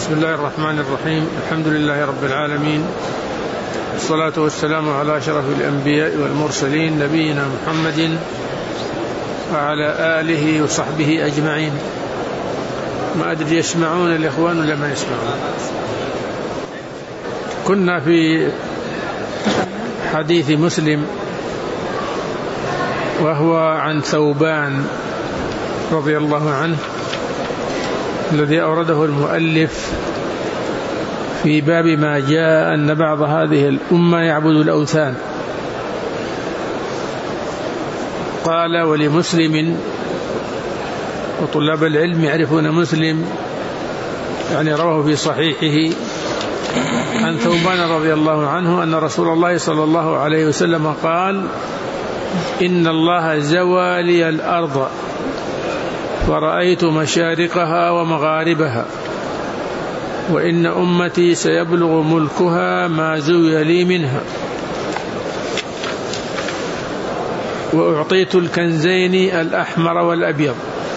بسم الله الرحمن الرحيم. الحمد لله رب العالمين، والصلاة والسلام على أشرف الأنبياء والمرسلين نبينا محمد وعلى آله وصحبه أجمعين. ما أدري يسمعون الإخوان ولا ما يسمعون. كنا في حديث مسلم وهو عن ثوبان رضي الله عنه الذي أورده المؤلف في باب ما جاء أن بعض هذه الأمة يعبد الأوثان. قال: ولمسلم، وطلاب العلم يعرفون مسلم يعني رواه في صحيحه عن ثوبان رضي الله عنه أن رسول الله صلى الله عليه وسلم قال: إن الله زوى لي الأرض فرأيت مشارقها ومغاربها، وإن أمتي سيبلغ ملكها ما زوي لي منها، وأعطيت الكنزين الأحمر والأبيض.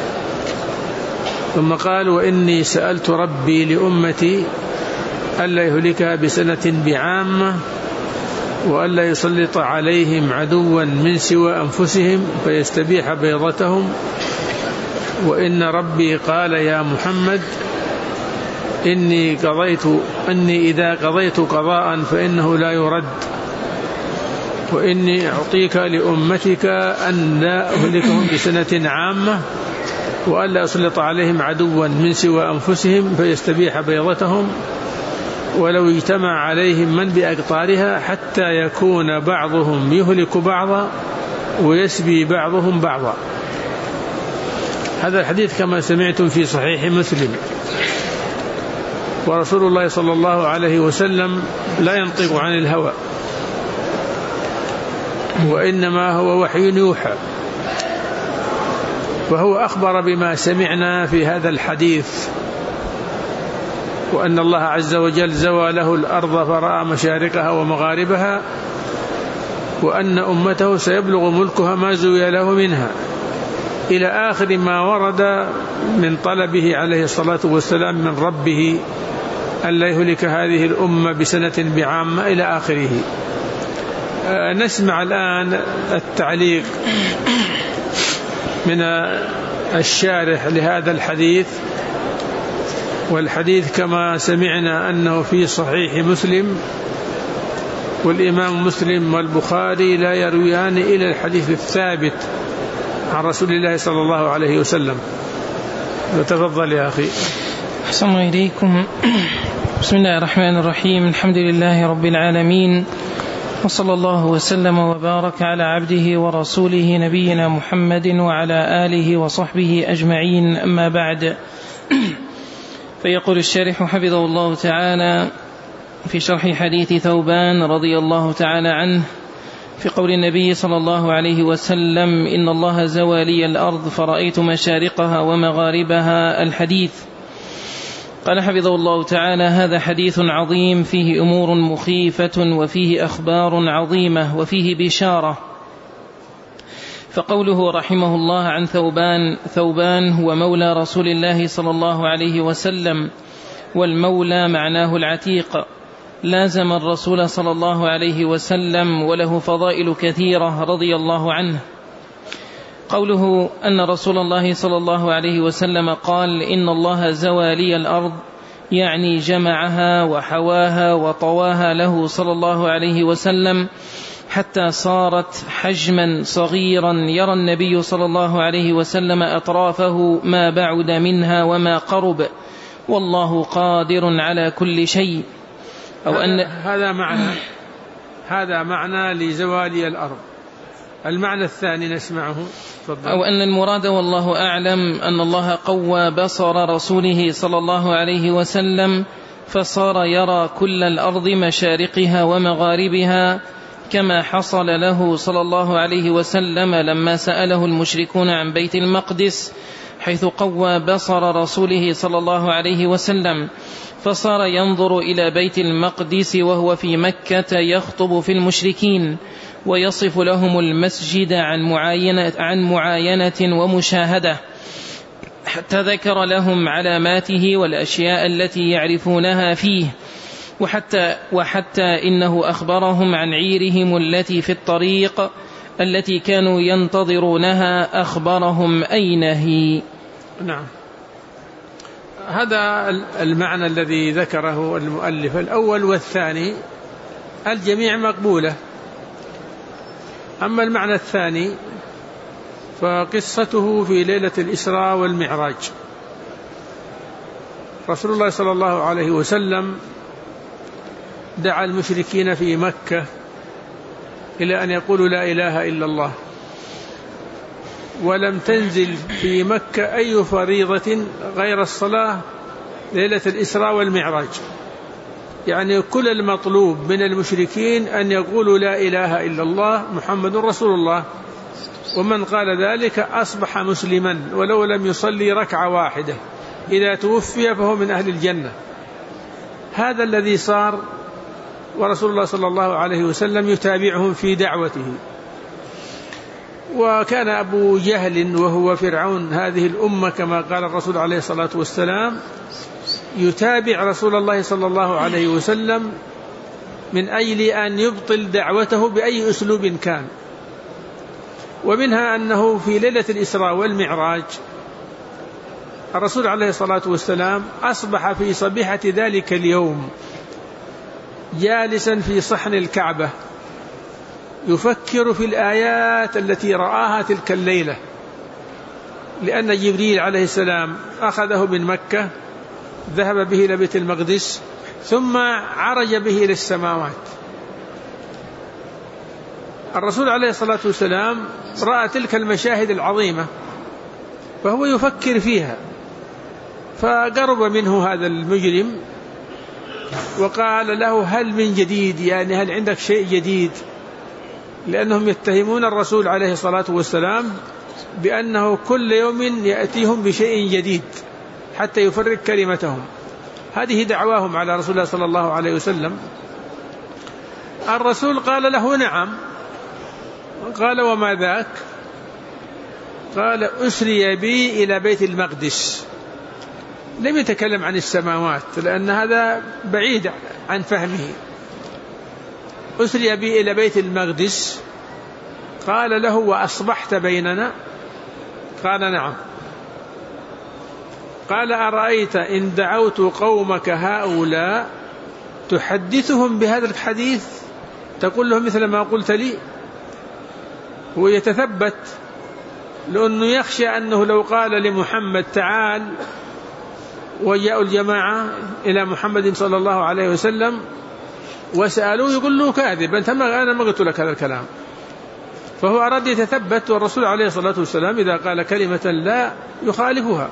ثم قال: وإني سألت ربي لأمتي ألا يهلكها بسنة بعامة، وألا يسلط عليهم عدوا من سوى أنفسهم فيستبيح بيضتهم، وإن ربي قال يا محمد إني إذا قضيت قضاء فإنه لا يرد، وإني أعطيك لأمتك أن لا أهلكهم بسنة عامة، وألا أسلط عليهم عدوا من سوى أنفسهم فيستبيح بيضتهم، ولو اجتمع عليهم من بأقطارها حتى يكون بعضهم يهلك بعضا ويسبي بعضهم بعضا. هذا الحديث كما سمعتم في صحيح مسلم. ورسول الله صلى الله عليه وسلم لا ينطق عن الهوى، وإنما هو وحي يوحى، وهو أخبر بما سمعنا في هذا الحديث، وأن الله عز وجل زوى له الأرض فرأى مشارقها ومغاربها، وأن أمته سيبلغ ملكها ما زوي له منها، إلى آخر ما ورد من طلبه عليه الصلاة والسلام من ربه ألا يهلك هذه الأمة بسنة بعامة إلى آخره. نسمع الآن التعليق من الشارح لهذا الحديث. والحديث كما سمعنا أنه في صحيح مسلم، والإمام مسلم والبخاري لا يرويان إلى الحديث الثابت عن رسول الله صلى الله عليه وسلم. تفضل يا أخي. أحسن إليكم. بسم الله الرحمن الرحيم. الحمد لله رب العالمين، وصلى الله وسلم وبارك على عبده ورسوله نبينا محمد وعلى آله وصحبه أجمعين. أما بعد، فيقول الشارح حفظه الله تعالى في شرح حديث ثوبان رضي الله تعالى عنه في قول النبي صلى الله عليه وسلم: إن الله زوى لي الأرض فرأيت مشارقها ومغاربها، الحديث. قال حفظه الله تعالى: هذا حديث عظيم فيه أمور مخيفة وفيه أخبار عظيمة وفيه بشارة. فقوله رحمه الله عن ثوبان هو مولى رسول الله صلى الله عليه وسلم، والمولى معناه العتيق، لازم الرسول صلى الله عليه وسلم وله فضائل كثيرة رضي الله عنه. قوله أن رسول الله صلى الله عليه وسلم قال: إن الله زوى لي الأرض، يعني جمعها وحواها وطواها له صلى الله عليه وسلم حتى صارت حجما صغيرا يرى النبي صلى الله عليه وسلم أطرافه ما بعد منها وما قرب، والله قادر على كل شيء. أو أن هذا معنى لزوال الأرض. المعنى الثاني نسمعه. أو أن المراد والله أعلم أن الله قوى بصر رسوله صلى الله عليه وسلم فصار يرى كل الأرض مشارقها ومغاربها، كما حصل له صلى الله عليه وسلم لما سأله المشركون عن بيت المقدس، حيث قوى بصر رسوله صلى الله عليه وسلم فصار ينظر إلى بيت المقدس وهو في مكة يخطب في المشركين، ويصف لهم المسجد عن معاينة ومشاهدة، حتى ذكر لهم علاماته والأشياء التي يعرفونها فيه، وحتى إنه أخبرهم عن عيرهم التي في الطريق التي كانوا ينتظرونها، أخبرهم أين هي. نعم، هذا المعنى الذي ذكره المؤلف الأول والثاني الجميع مقبولة. أما المعنى الثاني فقصته في ليلة الإسراء والمعراج. رسول الله صلى الله عليه وسلم دعا المشركين في مكة إلى أن يقولوا لا إله إلا الله، ولم تنزل في مكة أي فريضة غير الصلاة ليلة الإسراء والمعراج. يعني كل المطلوب من المشركين أن يقولوا لا إله إلا الله محمد رسول الله، ومن قال ذلك أصبح مسلما ولو لم يصلي ركعة واحدة، إذا توفي فهو من أهل الجنة. هذا الذي صار، ورسول الله صلى الله عليه وسلم يتابعهم في دعوته. وكان أبو جهل وهو فرعون هذه الأمة كما قال الرسول عليه الصلاة والسلام يتابع رسول الله صلى الله عليه وسلم من أجل أن يبطل دعوته بأي أسلوب كان. ومنها أنه في ليلة الإسراء والمعراج الرسول عليه الصلاة والسلام أصبح في صبيحة ذلك اليوم جالسا في صحن الكعبة يفكر في الآيات التي رآها تلك الليلة، لأن جبريل عليه السلام أخذه من مكة ذهب به إلى بيت المقدس ثم عرج به إلى السماوات. الرسول عليه الصلاة والسلام رأى تلك المشاهد العظيمة فهو يفكر فيها، فقرب منه هذا المجرم وقال له هل من جديد، يعني هل عندك شيء جديد؟ لأنهم يتهمون الرسول عليه الصلاة والسلام بأنه كل يوم يأتيهم بشيء جديد حتى يفرق كلمتهم. هذه دعواهم على رسول الله صلى الله عليه وسلم. الرسول قال له نعم. قال وما ذاك؟ قال أسري بي إلى بيت المقدس. لم يتكلم عن السماوات لأن هذا بعيد عن فهمه. أسري بي إلى بيت المقدس. قال له وأصبحت بيننا؟ قال نعم. قال أرأيت إن دعوت قومك هؤلاء تحدثهم بهذا الحديث، تقول لهم مثل ما قلت لي؟ هو يتثبت لأنه يخشى أنه لو قال لمحمد تعال وجاءوا الجماعة إلى محمد صلى الله عليه وسلم وسألوه يقول له كاذب، أنا ما قلت لك هذا الكلام. فهو أراد يتثبت، والرسول عليه الصلاة والسلام إذا قال كلمة لا يخالفها.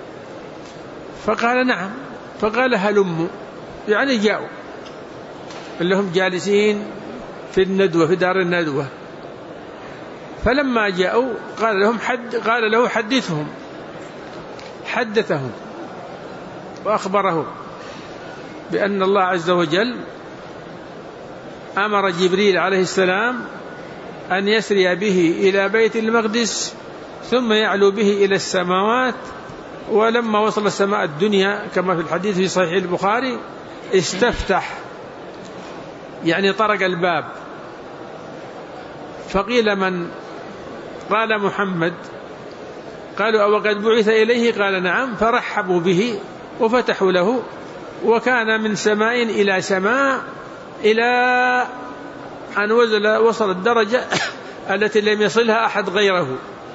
فقال نعم. فقال هلموا، يعني جاءوا، اللي هم جالسين في الندوة في دار الندوة. فلما جاءوا قال له حدثهم. حدثهم وأخبره بأن الله عز وجل أمر جبريل عليه السلام أن يسري به إلى بيت المقدس ثم يعلو به إلى السماوات. ولما وصل السماء الدنيا كما في الحديث في صحيح البخاري استفتح، يعني طرق الباب، فقيل من؟ قال محمد. قالوا أو قد بعث إليه؟ قال نعم. فرحبوا به وفتحوا له، وكان من سماء إلى سماء إلى أن وصل الدرجة التي لم يصلها أحد غيره.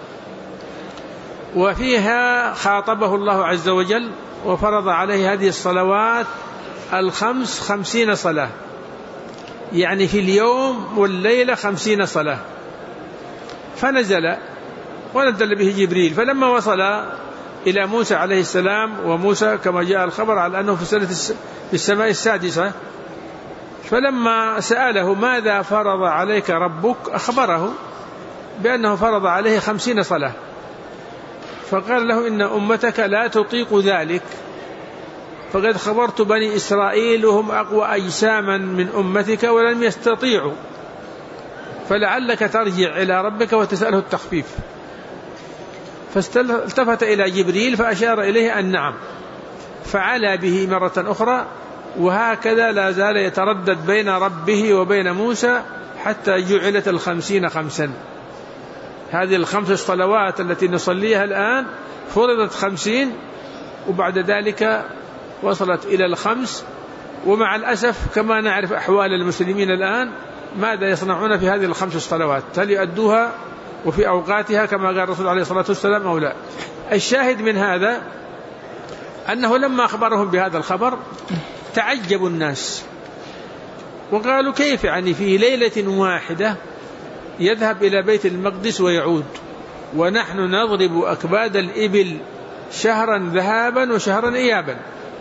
وفيها خاطبه الله عز وجل وفرض عليه هذه الصلوات 50 صلاة، يعني في اليوم والليلة 50 صلاة. فنزل ونزل به جبريل. فلما وصل إلى موسى عليه السلام، وموسى كما جاء الخبر على أنه في السماء السادسة، فلما سأله ماذا فرض عليك ربك أخبره بأنه فرض عليه 50 صلاة. فقال له إن أمتك لا تطيق ذلك، فقد خبرت بني إسرائيل وهم أقوى أجساما من أمتك ولم يستطيعوا، فلعلك ترجع إلى ربك وتسأله التخفيف. فالتفت إلى جبريل فأشار إليه أن نعم، فعلى به مرة أخرى، وهكذا لا زال يتردد بين ربه وبين موسى حتى جعلت 50 خمسا. هذه 5 صلوات التي نصليها الآن فرضت 50، وبعد ذلك وصلت إلى 5. ومع الأسف كما نعرف أحوال المسلمين الآن ماذا يصنعون في هذه 5 صلوات؟ هل يؤدوها وفي أوقاتها كما قال الرسول عليه الصلاة والسلام أو لا؟ الشاهد من هذا أنه لما أخبرهم بهذا الخبر تعجبوا الناس وقالوا كيف يعني في ليلة واحدة يذهب إلى بيت المقدس ويعود، ونحن نضرب أكباد الإبل شهرا ذهابا وشهرا إيابا.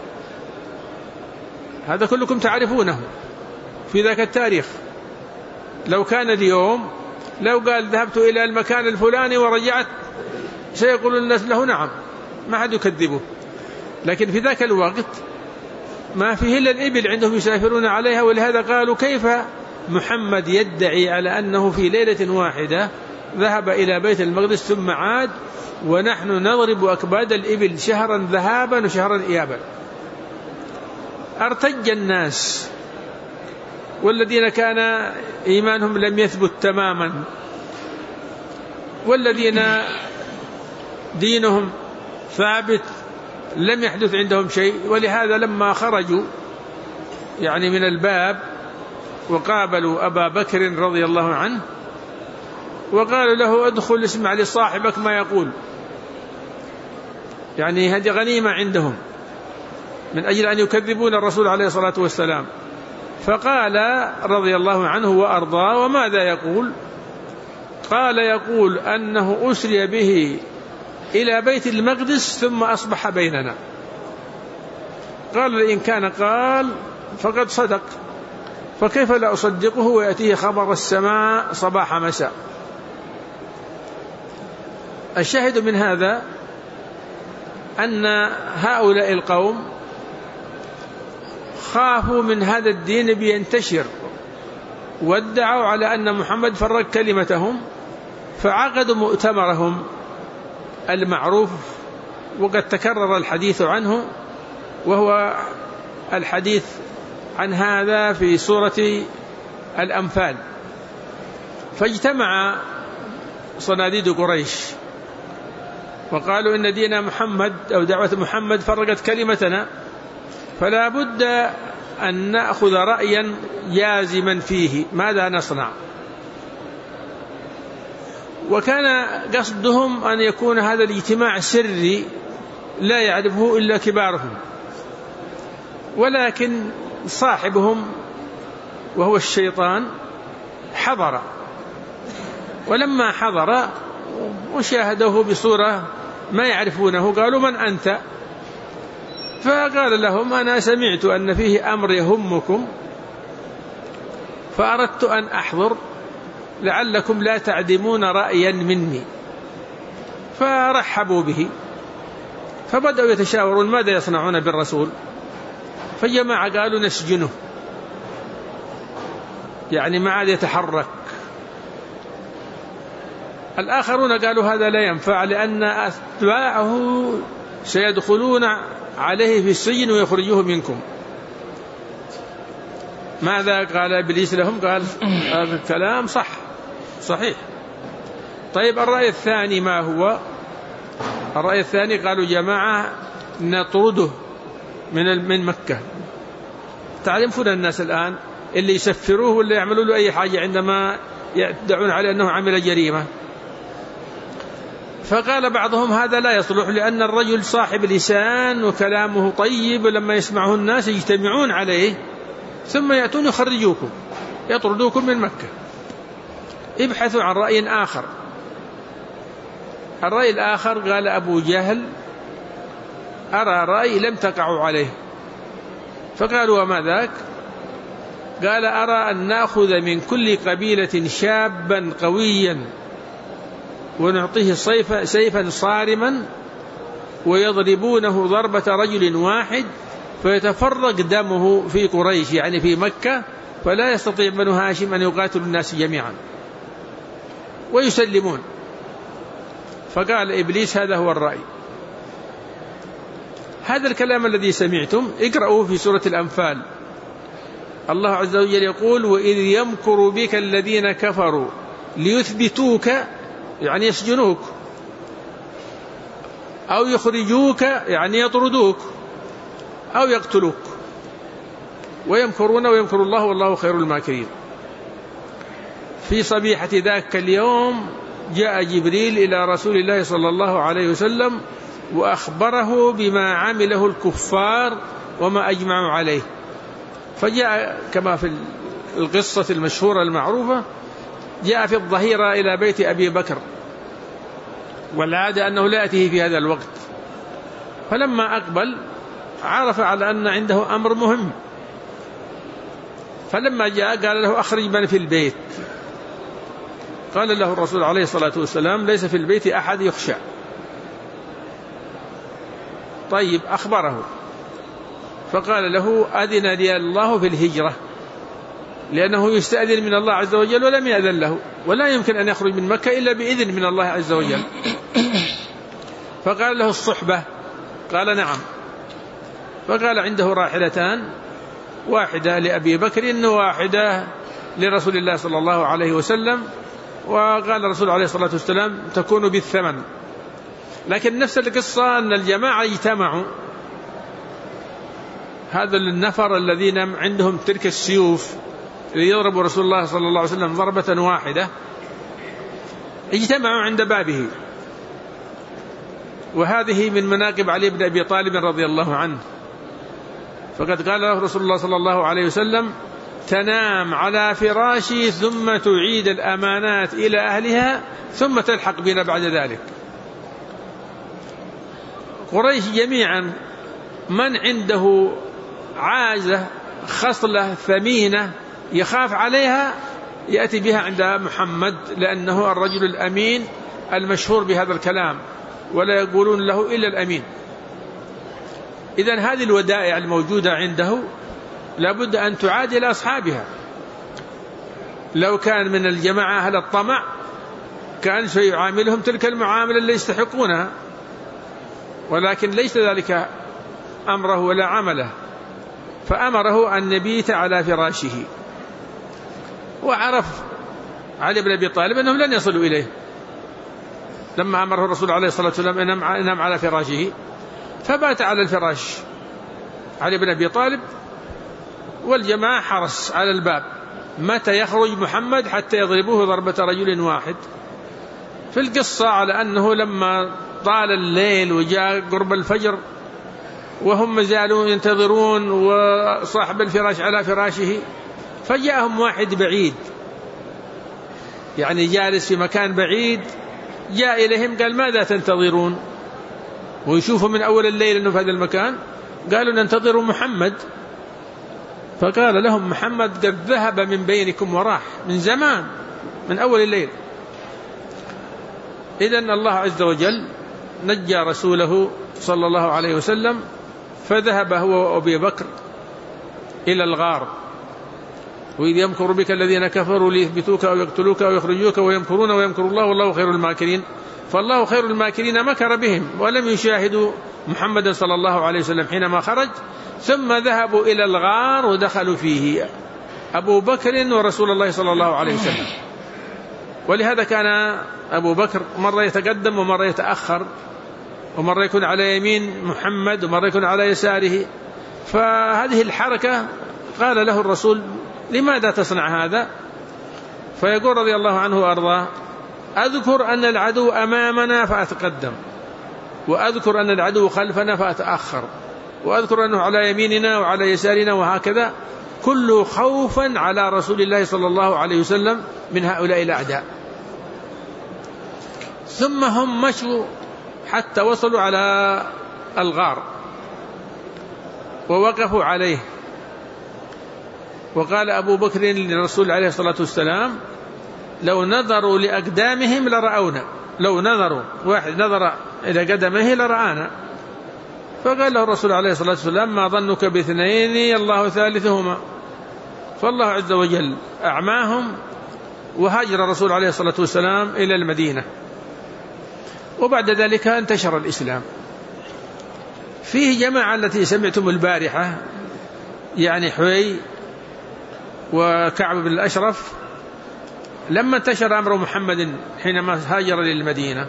هذا كلكم تعرفونه في ذاك التاريخ. لو كان اليوم لو قال ذهبت إلى المكان الفلاني ورجعت سيقول الناس له نعم، ما حد يكذبه. لكن في ذاك الوقت ما فيه إلا الإبل عندهم يسافرون عليها، ولهذا قالوا كيف محمد يدعي على أنه في ليلة واحدة ذهب إلى بيت المقدس ثم عاد ونحن نضرب أكباد الإبل شهرا ذهابا وشهرا إيابا. ارتج الناس، والذين كان إيمانهم لم يثبت تماما، والذين دينهم ثابت لم يحدث عندهم شيء. ولهذا لما خرجوا يعني من الباب وقابلوا أبا بكر رضي الله عنه وقالوا له ادخل اسمع لصاحبك ما يقول، يعني هذه غنيمة عندهم من أجل أن يكذبون الرسول عليه الصلاة والسلام. فقال رضي الله عنه وأرضاه وماذا يقول؟ قال يقول أنه أسري به إلى بيت المقدس ثم أصبح بيننا. قال إن كان قال فقد صدق، فكيف لا أصدقه ويأتيه خبر السماء صباح مساء. الشاهد من هذا أن هؤلاء القوم خافوا من هذا الدين بينتشر، وادعوا على أن محمد فرق كلمتهم، فعقدوا مؤتمرهم المعروف وقد تكرر الحديث عنه، وهو الحديث عن هذا في سورة الأنفال. فاجتمع صناديد قريش وقالوا إن دين محمد أو دعوة محمد فرقت كلمتنا، فلا بد أن نأخذ رأيا جازما فيه، ماذا نصنع؟ وكان قصدهم أن يكون هذا الاجتماع سري لا يعرفه إلا كبارهم، ولكن صاحبهم وهو الشيطان حضر، ولما حضر وشاهدوه بصورة ما يعرفونه قالوا من أنت؟ فقال لهم أنا سمعت أن فيه أمر يهمكم فأردت أن أحضر لعلكم لا تعدمون رأيا مني. فرحبوا به، فبدأوا يتشاورون ماذا يصنعون بالرسول. فجماعة قالوا نسجنه، يعني ما عاد يتحرك. الآخرون قالوا هذا لا ينفع لأن أتباعه سيدخلون عليه في السجن ويخرجوه منكم. ماذا قال إبليس لهم؟ قال هذا الكلام صحيح. طيب الرأي الثاني ما هو؟ الرأي الثاني قالوا جماعة نطرده من مكة. تعرفون الناس الآن اللي يسفروه ولا يعملوا له أي حاجة عندما يدعون عليه أنه عمل جريمة. فقال بعضهم هذا لا يصلح لأن الرجل صاحب لسان وكلامه طيب، ولما يسمعه الناس يجتمعون عليه ثم يأتون يخرجوكم يطردوكم من مكة. ابحثوا عن رأي آخر. الرأي الآخر قال أبو جهل أرى رأي لم تقعوا عليه. فقالوا وما ذاك؟ قال أرى أن نأخذ من كل قبيلة شابا قويا ونعطيه سيفا صارما ويضربونه ضربة رجل واحد فيتفرق دمه في قريش، يعني في مكة، فلا يستطيع بنو هاشم أن يقاتلوا الناس جميعا ويسلمون. فقال إبليس هذا هو الرأي. هذا الكلام الذي سمعتم اقرأوه في سورة الأنفال. الله عز وجل يقول: وإذ يمكر بك الذين كفروا ليثبتوك، يعني يسجنوك، أو يخرجوك، يعني يطردوك، أو يقتلوك، ويمكرون ويمكر الله والله خير الماكرين. في صبيحة ذاك اليوم جاء جبريل إلى رسول الله صلى الله عليه وسلم وأخبره بما عمله الكفار وما أجمعوا عليه. فجاء كما في القصة المشهورة المعروفة، جاء في الظهيرة إلى بيت أبي بكر، والعادة أنه لا يأتيه في هذا الوقت. فلما أقبل عرف على أن عنده أمر مهم، فلما جاء قال له: أخرج من في البيت. قال له الرسول عليه الصلاة والسلام: ليس في البيت أحد يخشى. طيب، أخبره، فقال له: أذن لي الله في الهجرة، لأنه يستأذن من الله عز وجل ولم يأذن له، ولا يمكن أن يخرج من مكة إلا بإذن من الله عز وجل. فقال له: الصحبة؟ قال: نعم. فقال: عنده راحلتان، واحدة لأبي بكر وواحدة لرسول الله صلى الله عليه وسلم. وقال الرسول عليه الصلاة والسلام: تكون بالثمن. لكن نفس القصة أن الجماعة اجتمعوا، هذا النفر الذين عندهم تلك السيوف يضرب رسول الله صلى الله عليه وسلم ضربة واحدة، اجتمعوا عند بابه. وهذه من مناقب علي بن أبي طالب رضي الله عنه. فقد قال له رسول الله صلى الله عليه وسلم: تنام على فراشي ثم تعيد الأمانات إلى أهلها ثم تلحق بنا بعد ذلك. قريش جميعا من عنده عازة خصلة ثمينة يخاف عليها يأتي بها عند محمد، لأنه الرجل الأمين المشهور بهذا الكلام، ولا يقولون له إلا الأمين. إذن هذه الودائع الموجودة عنده لابد أن تعادل أصحابها. لو كان من الجماعة أهل الطمع كان سيعاملهم تلك المعاملة اللي يستحقونها، ولكن ليس ذلك أمره ولا عمله، فأمره أن يبيت على فراشه. وعرف علي بن أبي طالب أنهم لن يصلوا إليه، لما أمره الرسول عليه الصلاة والسلام أن ينام على فراشه فبات على الفراش علي بن أبي طالب، والجماعة حرس على الباب متى يخرج محمد حتى يضربوه ضربة رجل واحد. في القصة على أنه لما طال الليل وجاء قرب الفجر وهم زالوا ينتظرون وصاحب الفراش على فراشه، فجاءهم واحد بعيد، يعني جالس في مكان بعيد، جاء إليهم قال: ماذا تنتظرون؟ ويشوفوا من أول الليل أنه في هذا المكان. قالوا: ننتظر محمد. فقال لهم: محمد قد ذهب من بينكم وراح من زمان، من أول الليل. إذن الله عز وجل نجى رسوله صلى الله عليه وسلم، فذهب هو وأبي بكر إلى الغار. وإذ يمكر بك الذين كفروا ليثبتوك أو يقتلوك أو يخرجوك ويمكرون ويمكر الله والله خير الماكرين. فالله خير الماكرين مكر بهم ولم يشاهدوا محمدا صلى الله عليه وسلم حينما خرج، ثم ذهبوا إلى الغار ودخلوا فيه أبو بكر ورسول الله صلى الله عليه وسلم. ولهذا كان أبو بكر مرة يتقدم ومرة يتأخر، ومرة يكون على يمين محمد ومرة يكون على يساره. فهذه الحركة قال له الرسول: لماذا تصنع هذا؟ فيقول رضي الله عنه وأرضاه: أذكر أن العدو أمامنا فأتقدم، وأذكر أن العدو خلفنا فأتأخر، وأذكر أنه على يميننا وعلى يسارنا، وهكذا كله خوفا على رسول الله صلى الله عليه وسلم من هؤلاء الأعداء. ثم هم مشوا حتى وصلوا على الغار ووقفوا عليه. وقال أبو بكر للرسول عليه الصلاة والسلام: لو نظروا لأقدامهم لرأونا، لو نظروا واحد نظر إلى قدمه لرآنا. فقال له الرسول عليه الصلاة والسلام: ما ظنك باثنين الله ثالثهما. فالله عز وجل أعماهم، وهاجر الرسول عليه الصلاة والسلام إلى المدينة. وبعد ذلك انتشر الإسلام. فيه جماعة التي سمعتم البارحة، يعني حوي وكعب بن الأشرف، لما انتشر أمر محمد حينما هاجر للمدينة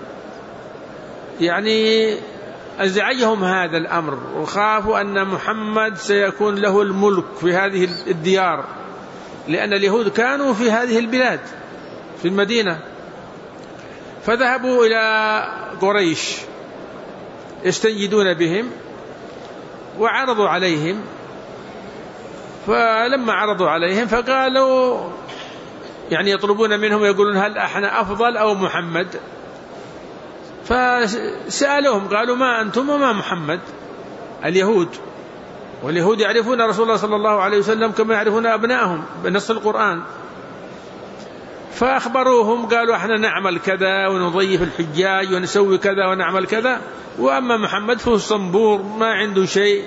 يعني أزعجهم هذا الأمر، وخافوا أن محمد سيكون له الملك في هذه الديار، لأن اليهود كانوا في هذه البلاد في المدينة. فذهبوا إلى قريش يستنجدون بهم وعرضوا عليهم، فلما عرضوا عليهم فقالوا يعني يطلبون منهم يقولون هل احنا أفضل أو محمد؟ فسألوهم قالوا ما أنتم وما محمد؟ اليهود، واليهود يعرفون رسول الله صلى الله عليه وسلم كما يعرفون أبنائهم بنص القرآن. فأخبروهم قالوا احنا نعمل كذا ونضيف الحجاج ونسوي كذا ونعمل كذا، وأما محمد فهو صنبور ما عنده شيء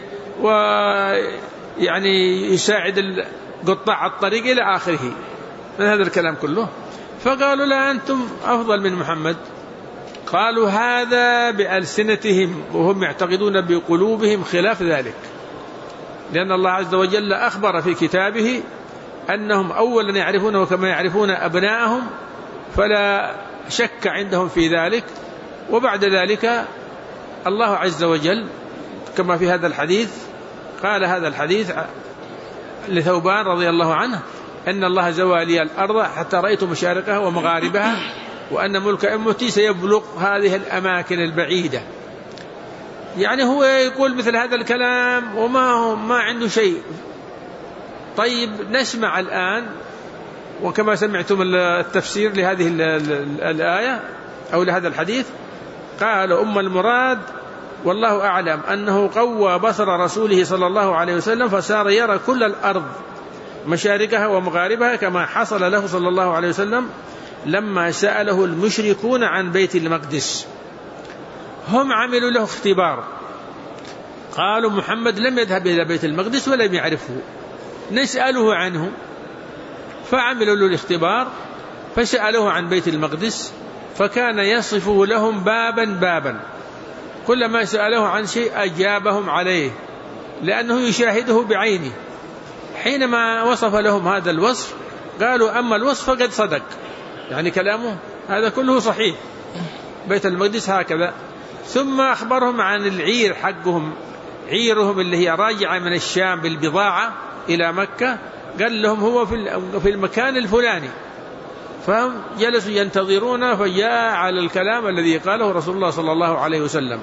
ويعني يساعد قطاع الطريق إلى آخره من هذا الكلام كله. فقالوا لا أنتم أفضل من محمد. قالوا هذا بألسنتهم وهم يعتقدون بقلوبهم خلاف ذلك، لأن الله عز وجل أخبر في كتابه أنهم أولا يعرفونه كما يعرفون أبنائهم، فلا شك عندهم في ذلك. وبعد ذلك الله عز وجل كما في هذا الحديث قال هذا الحديث لثوبان رضي الله عنه أن الله زوى لي الأرض حتى رأيت مشارقها ومغاربها، وأن ملك أمتي سيبلغ هذه الأماكن البعيدة. يعني هو يقول مثل هذا الكلام وما عنده شيء. طيب نسمع الآن، وكما سمعتم التفسير لهذه الآية أو لهذا الحديث، قال المراد والله أعلم أنه قوى بصر رسوله صلى الله عليه وسلم فصار يرى كل الأرض مشارقها ومغاربها، كما حصل له صلى الله عليه وسلم لما سأله المشركون عن بيت المقدس. هم عملوا له اختبار، قالوا محمد لم يذهب إلى بيت المقدس ولم يعرفه، نسأله عنه. فعملوا له الاختبار فسألوه عن بيت المقدس، فكان يصفه لهم بابا بابا، كلما سألوه عن شيء أجابهم عليه لأنه يشاهده بعينه. حينما وصف لهم هذا الوصف قالوا أما الوصف فقد صدق، يعني كلامه هذا كله صحيح، بيت المقدس هكذا. ثم أخبرهم عن العير حقهم، عيرهم اللي هي راجعة من الشام بالبضاعة إلى مكة، قال لهم هو في المكان الفلاني. فهم جلسوا ينتظرون، فجاء على الكلام الذي قاله رسول الله صلى الله عليه وسلم.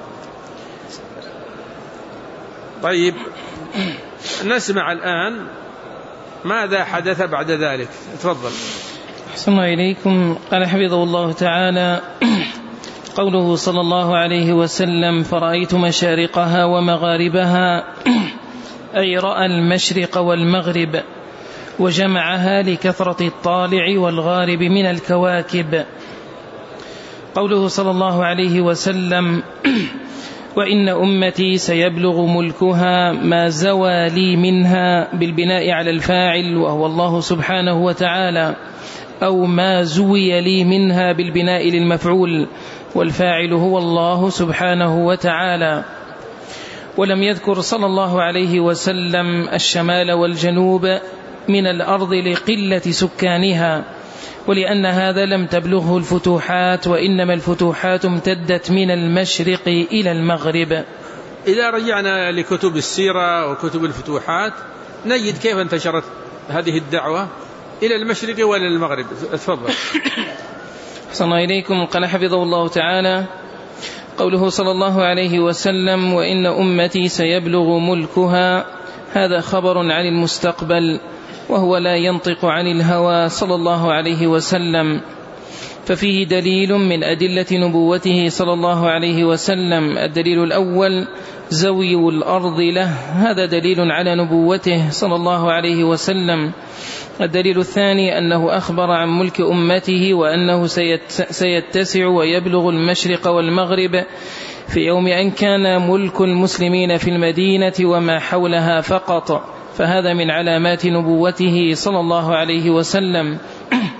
طيب نسمع الآن ماذا حدث بعد ذلك. تفضل. أحسن الله إليكم. قال حفظه الله تعالى قوله صلى الله عليه وسلم فرأيت مشارقها ومغاربها، أي رأى المشرق والمغرب، وجمعها لكثرة الطالع والغارب من الكواكب. قوله صلى الله عليه وسلم وإن أمتي سيبلغ ملكها ما زوى لي منها، بالبناء على الفاعل وهو الله سبحانه وتعالى، أو ما زوي لي منها بالبناء للمفعول، والفاعل هو الله سبحانه وتعالى. ولم يذكر صلى الله عليه وسلم الشمال والجنوب من الأرض لقلة سكانها، ولأن هذا لم تبلغه الفتوحات، وإنما الفتوحات امتدت من المشرق إلى المغرب. إذا رجعنا لكتب السيرة وكتب الفتوحات نجد كيف انتشرت هذه الدعوة إلى المشرق وإلى المغرب. تفضل. أحسن الله إليكم. قال حفظه الله تعالى قوله صلى الله عليه وسلم وإن أمتي سيبلغ ملكها، هذا خبر عن المستقبل، وهو لا ينطق عن الهوى صلى الله عليه وسلم، ففيه دليل من أدلة نبوته صلى الله عليه وسلم. الدليل الأول زوي الأرض له، هذا دليل على نبوته صلى الله عليه وسلم. الدليل الثاني أنه أخبر عن ملك أمته وأنه سيتسع ويبلغ المشرق والمغرب في يوم أن كان ملك المسلمين في المدينة وما حولها فقط، فهذا من علامات نبوته صلى الله عليه وسلم.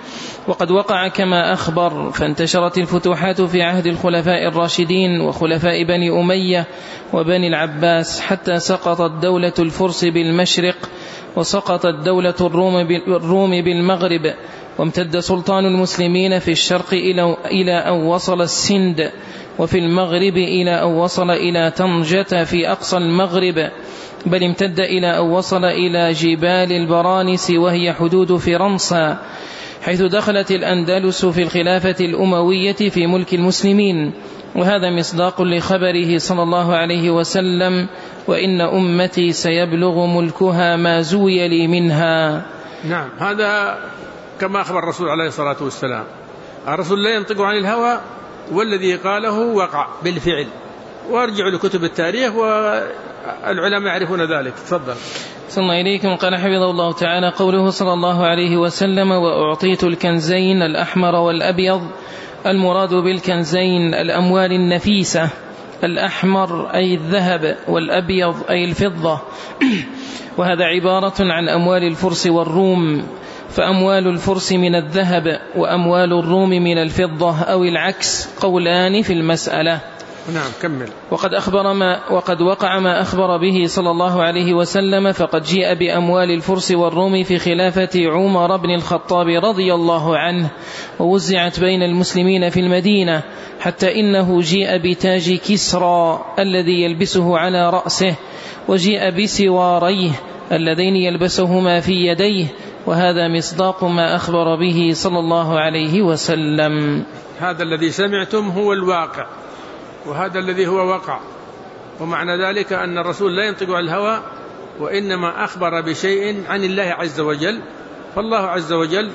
وقد وقع كما أخبر، فانتشرت الفتوحات في عهد الخلفاء الراشدين وخلفاء بني أمية وبني العباس، حتى سقطت دولة الفرس بالمشرق، وسقطت دولة الروم بالمغرب، وامتد سلطان المسلمين في الشرق إلى أن وصل السند، وفي المغرب إلى أن وصل إلى طنجة في أقصى المغرب، بل امتد إلى أن وصل إلى جبال البرانس وهي حدود فرنسا، حيث دخلت الأندلس في الخلافة الأموية في ملك المسلمين. وهذا مصداق لخبره صلى الله عليه وسلم: وإن أمتي سيبلغ ملكها ما زوي لي منها. نعم، هذا كما أخبر الرسول عليه الصلاة والسلام. الرسول لا ينطق عن الهوى، والذي قاله وقع بالفعل، وارجعوا لكتب التاريخ والعلماء يعرفون ذلك. تفضل. صلى الله إليكم. قال حفظه الله تعالى: قوله صلى الله عليه وسلم: وأعطيت الكنزين الأحمر والأبيض. المراد بالكنزين الأموال النفيسة، الأحمر أي الذهب، والأبيض أي الفضة. وهذا عبارة عن أموال الفرس والروم، فأموال الفرس من الذهب وأموال الروم من الفضة، أو العكس، قولان في المسألة. نعم، كمل. وقد وقع ما أخبر به صلى الله عليه وسلم، فقد جيء بأموال الفرس والروم في خلافة عمر بن الخطاب رضي الله عنه، ووزعت بين المسلمين في المدينة، حتى إنه جيء بتاج كسرى الذي يلبسه على رأسه، وجيء بسواريه اللذين يلبسهما في يديه، وهذا مصداق ما أخبر به صلى الله عليه وسلم. هذا الذي سمعتم هو الواقع، وهذا الذي هو وقع. ومعنى ذلك أن الرسول لا ينطق عن الهوى، وإنما أخبر بشيء عن الله عز وجل، فالله عز وجل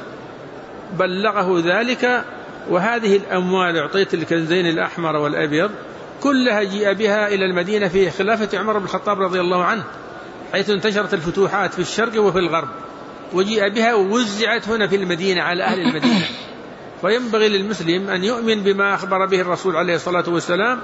بلغه ذلك. وهذه الأموال أعطيت الكنزين الأحمر والأبيض كلها جيء بها إلى المدينة في خلافة عمر بن الخطاب رضي الله عنه، حيث انتشرت الفتوحات في الشرق وفي الغرب، وجيء بها ووزعت هنا في المدينة على أهل المدينة. فينبغي للمسلم أن يؤمن بما أخبر به الرسول عليه الصلاة والسلام.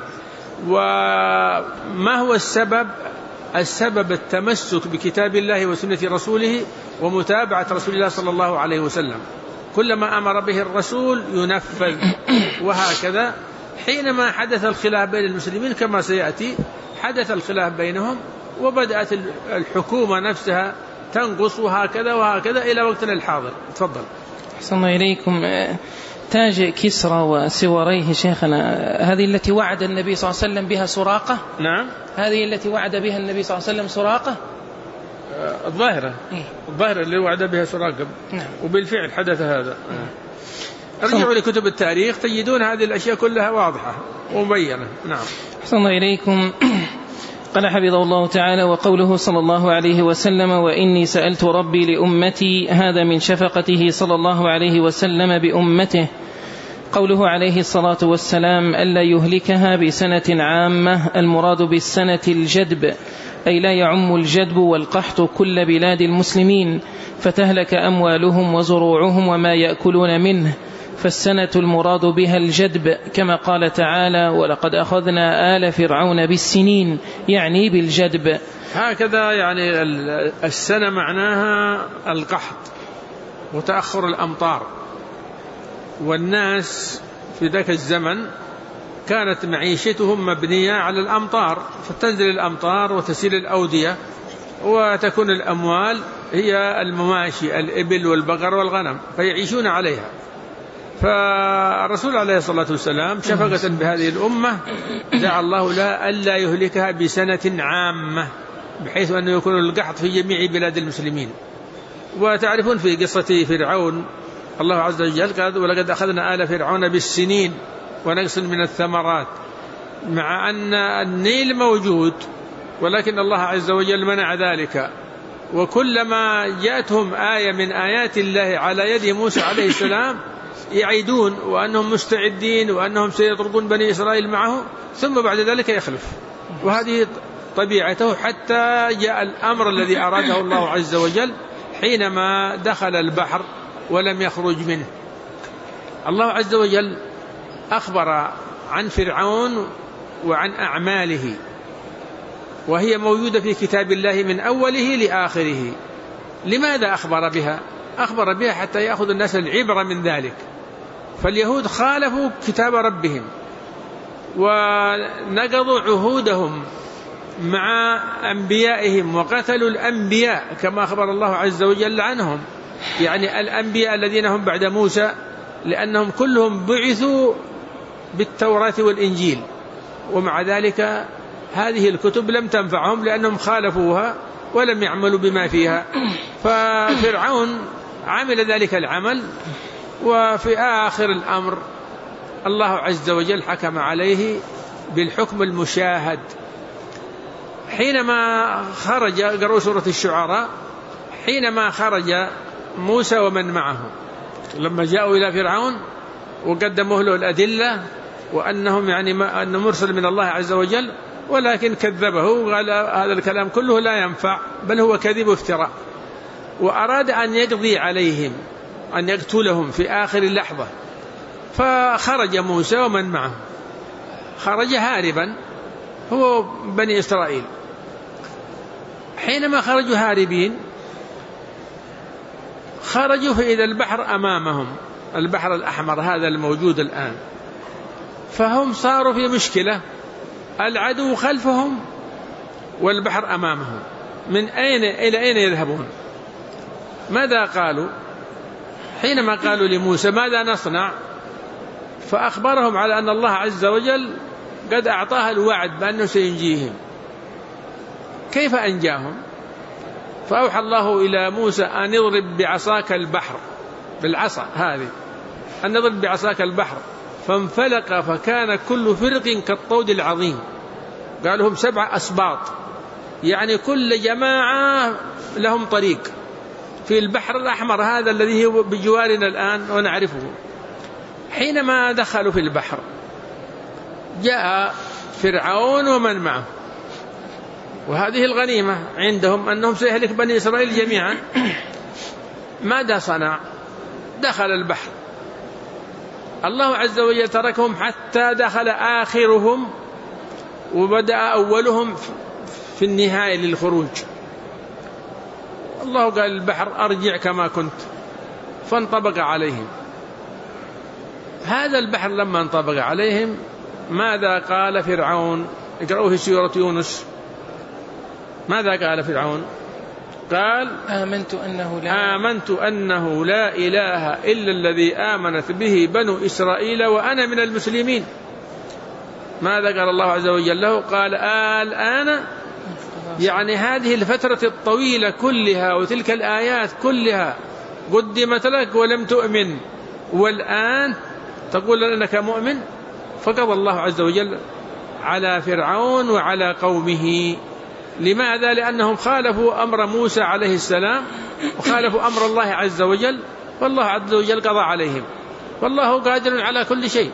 وما هو السبب التمسك بكتاب الله وسنة رسوله ومتابعة رسول الله صلى الله عليه وسلم. كلما أمر به الرسول ينفذ. وهكذا حينما حدث الخلاف بين المسلمين كما سيأتي، حدث الخلاف بينهم وبدأت الحكومة نفسها تنقص، وهكذا وهكذا إلى وقتنا الحاضر. تفضل. أحسن الله إليكم. تاج كسرى وسواريه شيخنا، هذه التي وعد النبي صلى الله عليه وسلم بها سراقة؟ نعم، هذه التي وعد بها النبي صلى الله عليه وسلم سراقة؟ الظاهرة اللي وعد بها سراقة. نعم. وبالفعل حدث هذا. ارجعوا لكتب التاريخ تجدون هذه الأشياء كلها واضحة ومبينة. نعم. أحسن الله إليكم. قال حفظه الله تعالى: وقوله صلى الله عليه وسلم: وإني سألت ربي لأمتي، هذا من شفقته صلى الله عليه وسلم بأمته. قوله عليه الصلاة والسلام: ألا يهلكها بسنة عامة، المراد بالسنة الجدب، أي لا يعم الجدب والقحط كل بلاد المسلمين، فتهلك أموالهم وزروعهم وما يأكلون منه، فالسنة المراد بها الجدب، كما قال تعالى: ولقد أخذنا آل فرعون بالسنين، يعني بالجدب. هكذا يعني السنة معناها القحط وتأخر الأمطار. والناس في ذاك الزمن كانت معيشتهم مبنية على الأمطار، فتنزل الأمطار وتسيل الأودية، وتكون الأموال هي المماشي، الإبل والبقر والغنم، فيعيشون عليها. فالرسول عليه الصلاة والسلام شفقة بهذه الأمة دعا الله لها ألا يهلكها بسنة عامة، بحيث أنه يكون القحط في جميع بلاد المسلمين. وتعرفون في قصة فرعون الله عز وجل قال: ولقد أخذنا آل فرعون بالسنين ونقص من الثمرات، مع أن النيل موجود، ولكن الله عز وجل منع ذلك. وكلما جاءتهم آية من آيات الله على يد موسى عليه السلام يعيدون وأنهم مستعدين وأنهم سيطردون بني إسرائيل معه، ثم بعد ذلك يخلف. وهذه طبيعته حتى جاء الأمر الذي أراده الله عز وجل حينما دخل البحر ولم يخرج منه. الله عز وجل أخبر عن فرعون وعن أعماله، وهي موجودة في كتاب الله من أوله لآخره. لماذا أخبر بها؟ أخبر بها حتى يأخذ الناس العبرة من ذلك. فاليهود خالفوا كتاب ربهم ونقضوا عهودهم مع أنبيائهم وقتلوا الأنبياء كما أخبر الله عز وجل عنهم، يعني الأنبياء الذين هم بعد موسى، لأنهم كلهم بعثوا بالتوراة والإنجيل، ومع ذلك هذه الكتب لم تنفعهم لأنهم خالفوها ولم يعملوا بما فيها. ففرعون عمل ذلك العمل، وفي آخر الأمر الله عز وجل حكم عليه بالحكم المشاهد. حينما خرج، قرأوا سورة الشعراء، حينما خرج موسى ومن معه لما جاءوا إلى فرعون وقدموا له الأدلة وأنهم أنه مرسل من الله عز وجل، ولكن كذبه وقال هذا الكلام كله لا ينفع بل هو كذب وافتراء، وأراد أن يقضي عليهم، أن يقتلهم في آخر اللحظة. فخرج موسى ومن معه، خرج هاربا هو بني إسرائيل. حينما خرجوا هاربين خرجوا فإذا البحر أمامهم، البحر الأحمر هذا الموجود الآن. فهم صاروا في مشكلة، العدو خلفهم والبحر أمامهم، من أين إلى أين يذهبون؟ ماذا قالوا حينما قالوا لموسى ماذا نصنع؟ فأخبرهم على أن الله عز وجل قد أعطاه الوعد بأنه سينجيهم. كيف أنجاهم؟ فأوحى الله إلى موسى أن يضرب بعصاك البحر، بالعصا هذه أن يضرب بعصاك البحر، فانفلق فكان كل فرق كالطود العظيم. قالوا هم 7 أسباط، يعني كل جماعة لهم طريق في البحر الأحمر هذا الذي هو بجوارنا الآن ونعرفه. حينما دخلوا في البحر جاء فرعون ومن معه، وهذه الغنيمة عندهم أنهم سيهلك بني إسرائيل جميعا. ماذا صنع؟ دخل البحر، الله عز وجل تركهم حتى دخل آخرهم وبدأ أولهم في النهاية للخروج. الله قال البحر أرجع كما كنت، فانطبق عليهم. هذا البحر لما انطبق عليهم ماذا قال فرعون؟ اقرأوه في سورة يونس. ماذا قال فرعون؟ قال آمنت أنه لا إله إلا الذي آمنت به بنو إسرائيل وأنا من المسلمين. ماذا قال الله عز وجل له؟ قال الآن، يعني هذه الفترة الطويلة كلها وتلك الآيات كلها قدمت لك ولم تؤمن، والآن تقول أنك مؤمن. فقضى الله عز وجل على فرعون وعلى قومه. لماذا؟ لأنهم خالفوا أمر موسى عليه السلام وخالفوا أمر الله عز وجل، والله عز وجل قضى عليهم. والله قادر على كل شيء،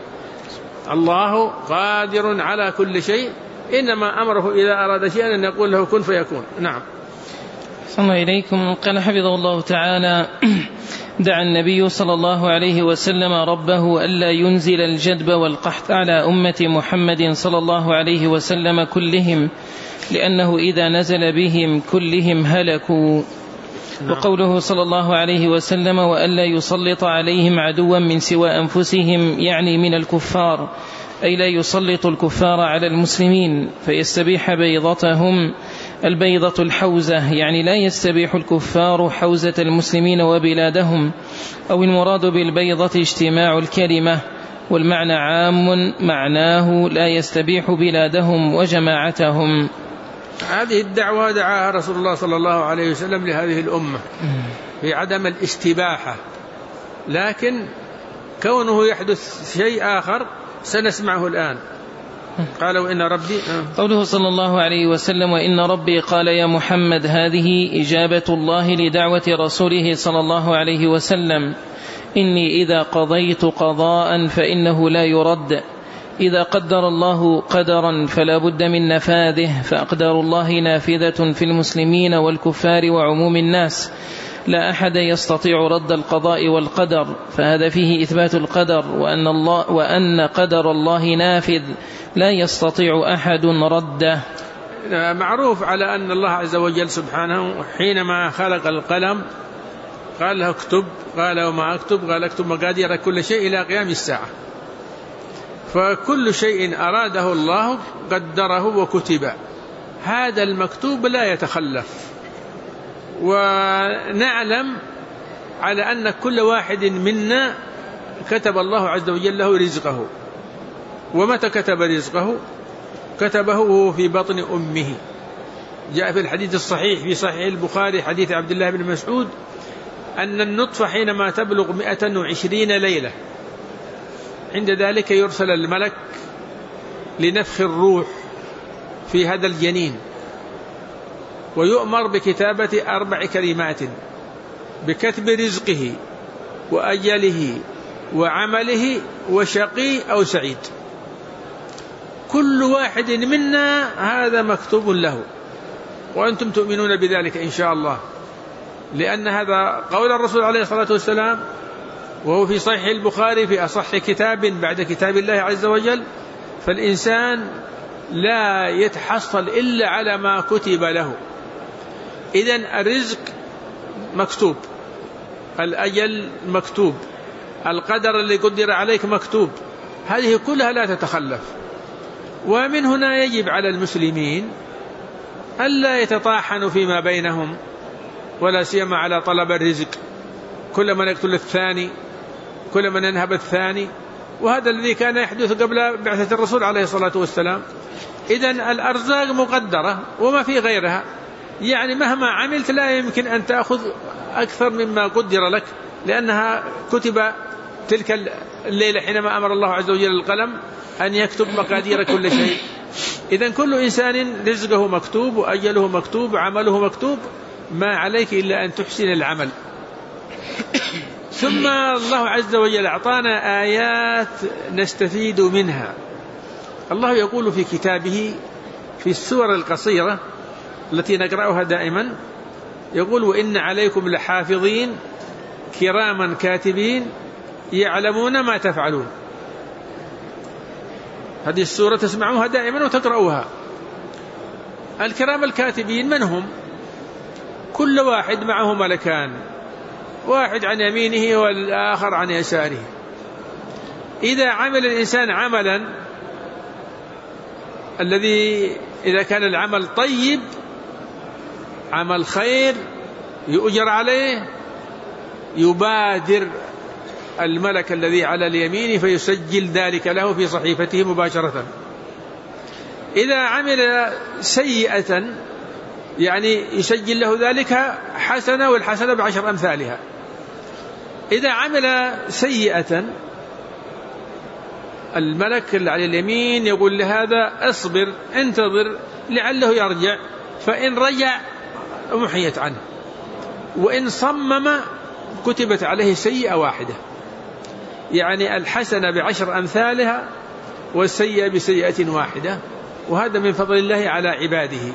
الله قادر على كل شيء، إنما أمره إذا أراد شيئا أن يقول له كن فيكون. نعم. صلى الله إليكم. قال حفظه الله تعالى: دعا النبي صلى الله عليه وسلم ربه ألا ينزل الجدب والقحط على أمة محمد صلى الله عليه وسلم كلهم، لأنه إذا نزل بهم كلهم هلكوا. وقوله صلى الله عليه وسلم: وألا يسلط عليهم عدوا من سوى أنفسهم، يعني من الكفار، أي لا يسلط الكفار على المسلمين فيستبيح بيضتهم البيضة الحوزة، يعني لا يستبيح الكفار حوزة المسلمين وبلادهم، أو المراد بالبيضة اجتماع الكلمة، والمعنى عام، معناه لا يستبيح بلادهم وجماعتهم. هذه الدعوة دعاها رسول الله صلى الله عليه وسلم لهذه الأمة في عدم الاستباحة، لكن كونه يحدث شيء آخر سنسمعه الآن. قال وإن ربي، قوله صلى الله عليه وسلم: وإن ربي قال يا محمد، هذه إجابة الله لدعوة رسوله صلى الله عليه وسلم: إني إذا قضيت قضاء فإنه لا يرد، إذا قدر الله قدرا فلا بد من نفاذه، فأقدار الله نافذة في المسلمين والكفار وعموم الناس، لا أحد يستطيع رد القضاء والقدر، فهذا فيه إثبات القدر، وأن قدر الله نافذ لا يستطيع أحد رده. معروف على أن الله عز وجل سبحانه حينما خلق القلم قال له اكتب، قال وما أكتب؟ قال اكتب مقادير كل شيء إلى قيام الساعة. فكل شيء أراده الله قدره وكتب، هذا المكتوب لا يتخلف. ونعلم على أن كل واحد منا كتب الله عز وجل له رزقه. ومتى كتب رزقه؟ كتبه وهو في بطن أمه. جاء في الحديث الصحيح في صحيح البخاري حديث عبد الله بن مسعود أن النطفة حينما تبلغ 120 ليلة عند ذلك يرسل الملك لنفخ الروح في هذا الجنين، ويؤمر بكتابة 4 كلمات: بكتب رزقه وأجله وعمله وشقي أو سعيد. كل واحد منا هذا مكتوب له، وأنتم تؤمنون بذلك إن شاء الله، لأن هذا قول الرسول عليه الصلاة والسلام، وهو في صحيح البخاري في أصح كتاب بعد كتاب الله عز وجل. فالإنسان لا يتحصل إلا على ما كتب له. إذن الرزق مكتوب، الأجل مكتوب، القدر اللي قدر عليك مكتوب، هذه كلها لا تتخلف. ومن هنا يجب على المسلمين ألا يتطاحنوا فيما بينهم، ولا سيما على طلب الرزق، كل من يقتل الثاني، كل من ينهب الثاني، وهذا الذي كان يحدث قبل بعثة الرسول عليه الصلاة والسلام. إذن الأرزاق مقدرة وما في غيرها، يعني مهما عملت لا يمكن أن تأخذ أكثر مما قدر لك، لأنها كتب تلك الليلة حينما أمر الله عز وجل القلم أن يكتب مقادير كل شيء. إذن كل إنسان رزقه مكتوب وأجله مكتوب وعمله مكتوب، ما عليك إلا أن تحسن العمل. ثم الله عز وجل أعطانا آيات نستفيد منها. الله يقول في كتابه في السور القصيرة التي نقرأها دائما، يقول: وإن عليكم لحافظين كراما كاتبين يعلمون ما تفعلون. هذه السورة تسمعوها دائما وتقرأوها. الكرام الكاتبين من هم؟ كل واحد معه ملكان، واحد عن يمينه والآخر عن يساره. إذا عمل الإنسان عملا الذي إذا كان العمل طيب، عمل خير يؤجر عليه، يبادر الملك الذي على اليمين فيسجل ذلك له في صحيفته مباشرة. إذا عمل سيئة يعني يسجل له ذلك حسنة، والحسنة ب10 أمثالها. إذا عمل سيئة الملك اللي على اليمين يقول لهذا: اصبر انتظر لعله يرجع، فإن رجع محيت عنه، وإن صمم كتبت عليه سيئة واحدة. يعني الحسنة ب10 أمثالها والسيئة بسيئة واحدة، وهذا من فضل الله على عباده.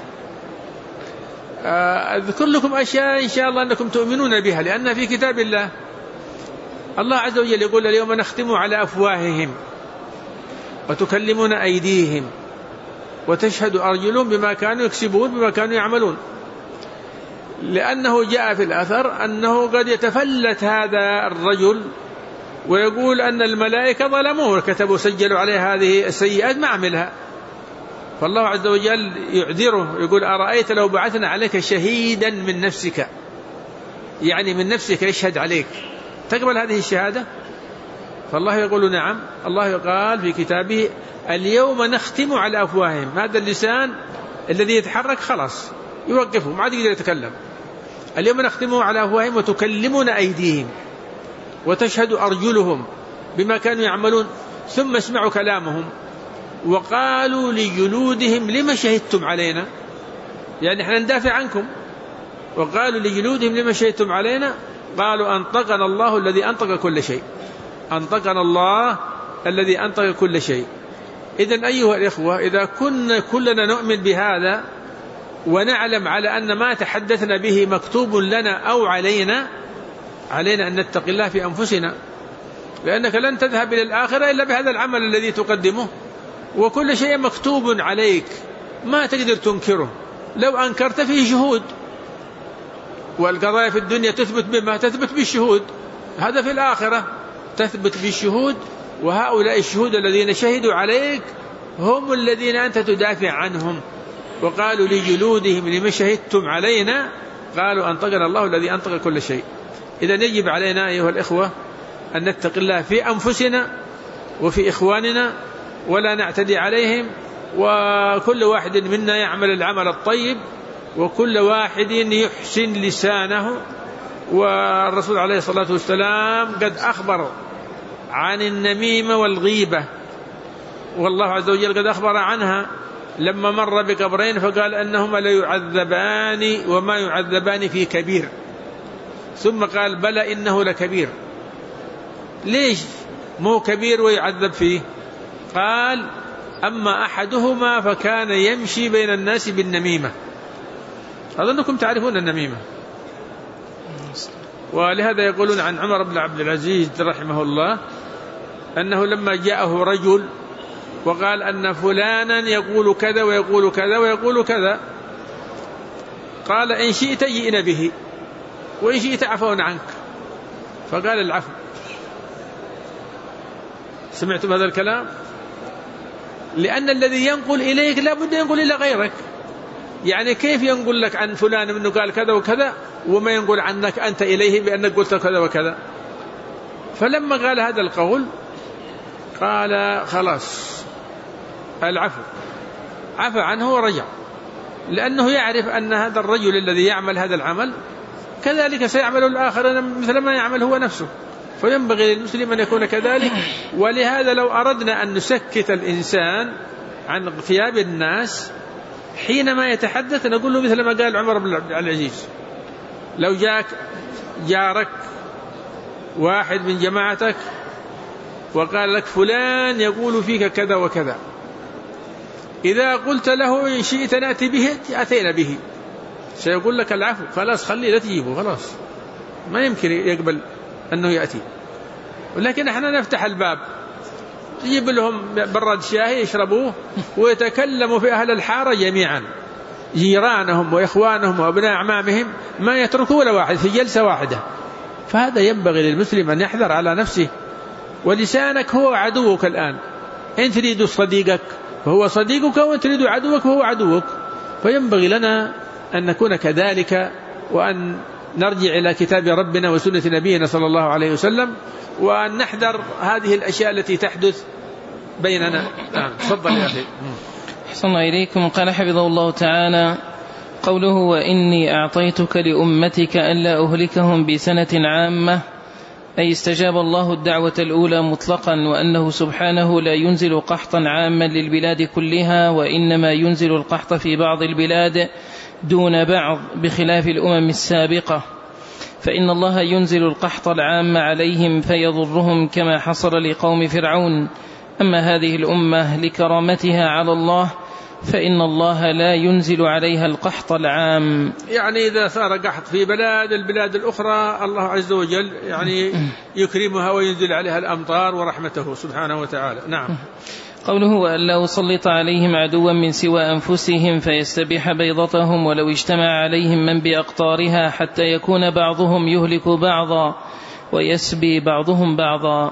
أذكر لكم أشياء إن شاء الله أنكم تؤمنون بها، لأنها في كتاب الله. الله عز وجل يقول: اليوم نختم على أفواههم وتكلمون أيديهم وتشهد أرجلهم بما كانوا يكسبون، بما كانوا يعملون. لأنه جاء في الأثر أنه قد يتفلت هذا الرجل ويقول أن الملائكة ظلموه وكتبوا سجلوا عليه هذه السيئات ما عملها، فالله عز وجل يعذره يقول: أرأيت لو بعثنا عليك شهيدا من نفسك، يعني من نفسك يشهد عليك، تقبل هذه الشهادة؟ فالله يقول: نعم. الله قال في كتابه: اليوم نختم على أفواههم. هذا اللسان الذي يتحرك خلاص يوقفه، ما عاد يقدر يتكلم. اليوم نختم على أفواههم وتكلمون أيديهم وتشهد أرجلهم بما كانوا يعملون. ثم اسمعوا كلامهم: وقالوا لجلودهم لما شهدتم علينا، يعني احنا ندافع عنكم. وقالوا لجلودهم لما شهدتم علينا، قالوا أنطقنا الله الذي أنطق كل شيء. أنطقنا الله الذي أنطق كل شيء. إذن أيها الإخوة، إذا كنا كلنا نؤمن بهذا ونعلم على أن ما تحدثنا به مكتوب لنا أو علينا أن نتقي الله في أنفسنا، لأنك لن تذهب إلى الآخرة إلا بهذا العمل الذي تقدمه، وكل شيء مكتوب عليك ما تقدر تنكره. لو أنكرت فيه شهود، والقضايا في الدنيا تثبت بما تثبت بالشهود، هذا في الآخرة تثبت بالشهود، وهؤلاء الشهود الذين شهدوا عليك هم الذين أنت تدافع عنهم. وقالوا لجلودهم لما شهدتم علينا قالوا أنطقنا الله الذي أنطق كل شيء. إذا يجب علينا أيها الإخوة أن نتقي الله في أنفسنا وفي إخواننا ولا نعتدي عليهم، وكل واحد منا يعمل العمل الطيب، وكل واحد يحسن لسانه. والرسول عليه الصلاة والسلام قد أخبر عن النميمة والغيبة، والله عز وجل قد أخبر عنها لما مر بقبرين فقال أنهما لا يعذبان وما يعذبان في كبير، ثم قال بلى إنه لكبير. ليش مو كبير ويعذب فيه؟ قال أما أحدهما فكان يمشي بين الناس بالنميمة. أظنكم تعرفون النميمة. ولهذا يقولون عن عمر بن عبد العزيز رحمه الله أنه لما جاءه رجل وقال أن فلانا يقول كذا ويقول كذا ويقول كذا، قال إن شئت جئنا به وإن شئت عفونا عنك، فقال العفو. سمعتم هذا الكلام؟ لأن الذي ينقل إليك لا بد ينقل إلى غيرك. يعني كيف ينقل لك عن فلان منه قال كذا وكذا وما ينقل عنك أنت إليه بأنك قلت كذا وكذا؟ فلما قال هذا القول قال خلاص العفو، عفى عنه ورجع، لأنه يعرف أن هذا الرجل الذي يعمل هذا العمل كذلك سيعمل الآخرين مثل ما يعمل هو نفسه، فينبغي للمسلم أن يكون كذلك. ولهذا لو أردنا أن نسكت الإنسان عن اغتياب الناس حينما يتحدث نقول له مثل ما قال عمر بن عبد العزيز: لو جاك جارك واحد من جماعتك وقال لك فلان يقول فيك كذا وكذا، إذا قلت له إن شئت نأتي به أتينا به، سيقول لك العفو، خلاص خليه لا تجيبه، خلاص ما يمكن يقبل أنه يأتي. ولكن احنا نفتح الباب يجيب لهم براد شاهي يشربوه ويتكلموا في أهل الحارة جميعا، جيرانهم وإخوانهم وأبناء أعمامهم، ما يتركوا ولا واحد في جلسة واحدة. فهذا ينبغي للمسلم أن يحذر على نفسه. ولسانك هو عدوك الآن، إن تريد صديقك فهو صديقك، وإن تريد عدوك فهو عدوك. فينبغي لنا أن نكون كذلك، وأن نرجع إلى كتاب ربنا وسنة نبينا صلى الله عليه وسلم، وأن نحذر هذه الأشياء التي تحدث بيننا. تفضل يا أخي. أحسن الله إليكم. قال حفظه الله تعالى: قوله وإني أعطيتك لأمتك ألا أهلكهم بسنة عامة، أي استجاب الله الدعوة الأولى مطلقا، وأنه سبحانه لا ينزل قحطا عاما للبلاد كلها، وإنما ينزل القحط في بعض البلاد دون بعض، بخلاف الأمم السابقة، فإن الله ينزل القحط العام عليهم فيضرهم كما حصل لقوم فرعون. أما هذه الأمة لكرامتها على الله فإن الله لا ينزل عليها القحط العام. يعني إذا صار قحط في البلاد الأخرى الله عز وجل يعني يكرمها وينزل عليها الأمطار ورحمته سبحانه وتعالى. نعم. قوله وألا أسلط عليهم عدوا من سوى أنفسهم فيستبيح بيضتهم ولو اجتمع عليهم من بأقطارها حتى يكون بعضهم يهلك بعضا ويسبي بعضهم بعضا.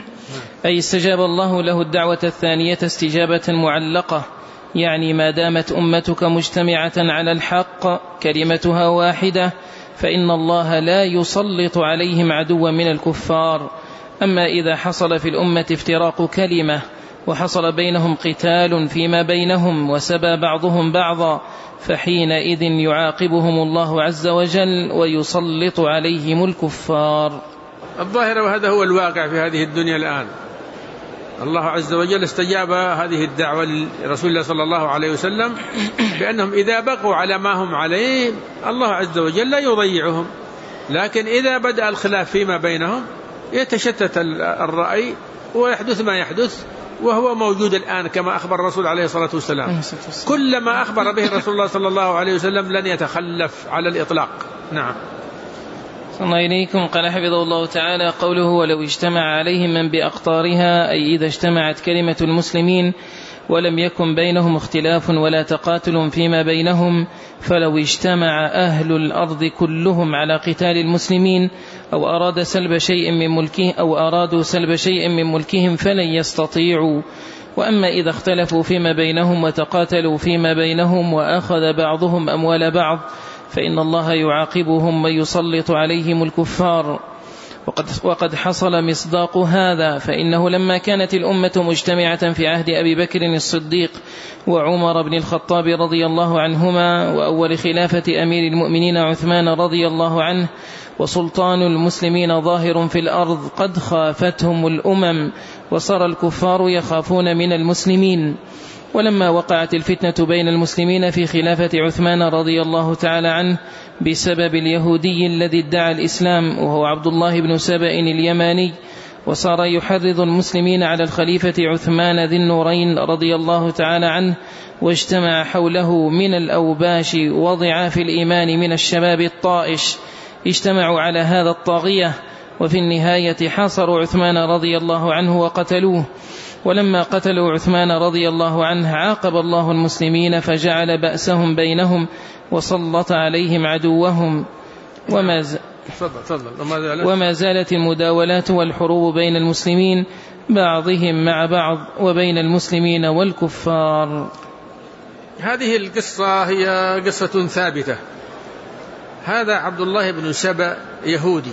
أي استجاب الله له الدعوة الثانية استجابة معلقة، يعني ما دامت أمتك مجتمعة على الحق كلمتها واحدة فإن الله لا يسلط عليهم عدوا من الكفار. أما إذا حصل في الأمة افتراق كلمة وحصل بينهم قتال فيما بينهم وسبى بعضهم بعضا فحينئذ يعاقبهم الله عز وجل ويسلط عليهم الكفار. الظاهر وهذا هو الواقع في هذه الدنيا الآن. الله عز وجل استجاب هذه الدعوة لرسول الله صلى الله عليه وسلم بأنهم إذا بقوا على ما هم عليه الله عز وجل لا يضيعهم، لكن إذا بدأ الخلاف فيما بينهم يتشتت الرأي ويحدث ما يحدث، وهو موجود الآن كما أخبر الرسول عليه الصلاة والسلام. كل ما أخبر به الرسول الله صلى الله عليه وسلم لن يتخلف على الإطلاق. نعم. صلى إليكم. قال حفظه الله تعالى قوله ولو اجتمع عليهم من بأقطارها، أي إذا اجتمعت كلمة المسلمين ولم يكن بينهم اختلاف ولا تقاتل فيما بينهم، فلو اجتمع أهل الأرض كلهم على قتال المسلمين أو أرادوا سلب شيء من ملكهم فلن يستطيعوا. وأما إذا اختلفوا فيما بينهم وتقاتلوا فيما بينهم وأخذ بعضهم أموال بعض فإن الله يعاقبهم ويسلط عليهم الكفار. وقد حصل مصداق هذا، فإنه لما كانت الأمة مجتمعة في عهد أبي بكر الصديق وعمر بن الخطاب رضي الله عنهما وأول خلافة أمير المؤمنين عثمان رضي الله عنه وسلطان المسلمين ظاهر في الأرض، قد خافتهم الأمم وصار الكفار يخافون من المسلمين. ولما وقعت الفتنة بين المسلمين في خلافة عثمان رضي الله تعالى عنه بسبب اليهودي الذي ادعى الإسلام وهو عبد الله بن سبأ اليماني، وصار يحرض المسلمين على الخليفة عثمان ذي النورين رضي الله تعالى عنه، واجتمع حوله من الأوباش وضعاف الإيمان من الشباب الطائش، اجتمعوا على هذا الطاغية، وفي النهاية حاصروا عثمان رضي الله عنه وقتلوه. ولما قتلوا عثمان رضي الله عنه عاقب الله المسلمين فجعل بأسهم بينهم وسلط عليهم عدوهم، وما زالت المداولات والحروب بين المسلمين بعضهم مع بعض وبين المسلمين والكفار. هذه القصة هي قصة ثابتة. هذا عبد الله بن سبأ يهودي،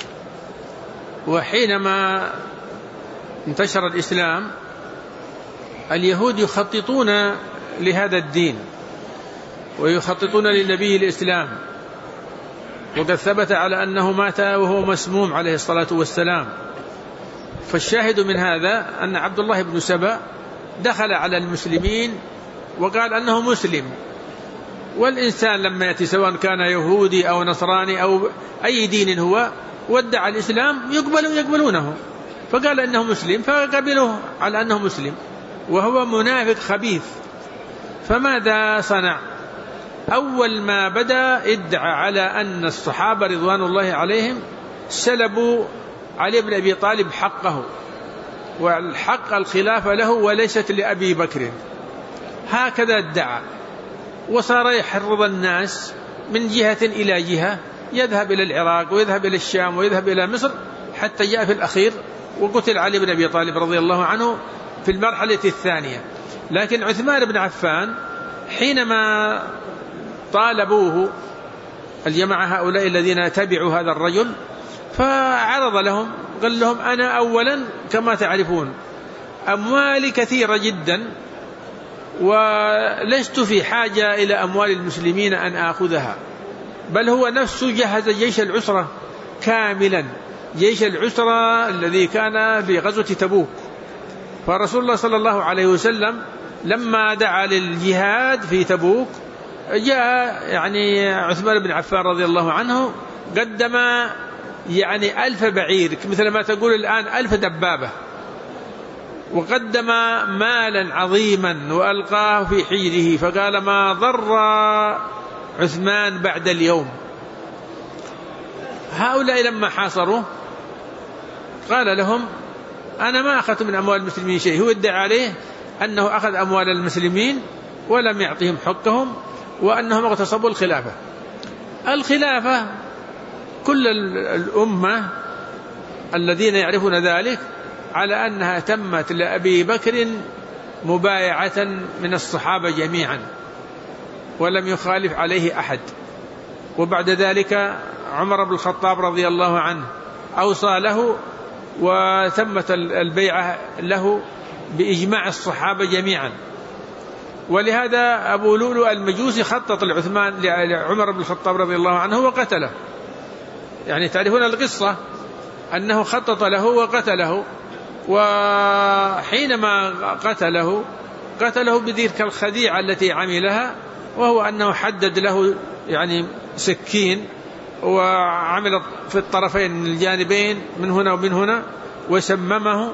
وحينما انتشر الإسلام اليهود يخططون لهذا الدين ويخططون للنبي الإسلام، وقد ثبت على أنه مات وهو مسموم عليه الصلاة والسلام. فالشاهد من هذا أن عبد الله بن سبأ دخل على المسلمين وقال أنه مسلم. والإنسان لما يأتي سواء كان يهودي أو نصراني أو أي دين هو وادعى الإسلام يقبلونه، فقال أنه مسلم فقبلوه على أنه مسلم، وهو منافق خبيث. فماذا صنع؟ أول ما بدأ ادعى على أن الصحابة رضوان الله عليهم سلبوا علي بن أبي طالب حقه، والحق الخلافة له وليست لأبي بكر، هكذا ادعى. وصار يحرض الناس من جهة إلى جهة، يذهب إلى العراق ويذهب إلى الشام ويذهب إلى مصر، حتى جاء في الأخير وقتل علي بن أبي طالب رضي الله عنه في المرحلة الثانية. لكن عثمان بن عفان حينما طالبوه الجماعة هؤلاء الذين تبعوا هذا الرجل، فعرض لهم قال لهم أنا أولا كما تعرفون أموالي كثيرة جدا، ولست في حاجة إلى أموال المسلمين أن آخذها، بل هو نفسه جهز جيش العسرة كاملا، جيش العسرة الذي كان في غزوة تبوك. فرسول الله صلى الله عليه وسلم لما دعا للجهاد في تبوك جاء عثمان بن عفان رضي الله عنه قدم 1000 بعير مثل ما تقول الآن 1000 دبابة، وقدم مالا عظيما وألقاه في حجره، فقال ما ضر عثمان بعد اليوم. هؤلاء لما حاصروا قال لهم أنا ما أخذت من أموال المسلمين شيء. هو ادعى عليه أنه أخذ أموال المسلمين ولم يعطيهم حقهم، وأنهم اغتصبوا الخلافة. الخلافة كل الأمة الذين يعرفون ذلك على أنها تمت لأبي بكر مبايعة من الصحابة جميعا ولم يخالف عليه أحد. وبعد ذلك عمر بن الخطاب رضي الله عنه أوصى له وتمت البيعة له بإجماع الصحابة جميعا. ولهذا أبو لؤلؤ المجوسي خطط لعمر بن الخطاب رضي الله عنه وقتله. تعرفون القصة أنه خطط له وقتله، وحينما قتله بتلك الخديعة التي عملها، وهو أنه حدد له سكين وعمل في الطرفين الجانبين من هنا ومن هنا وسممه،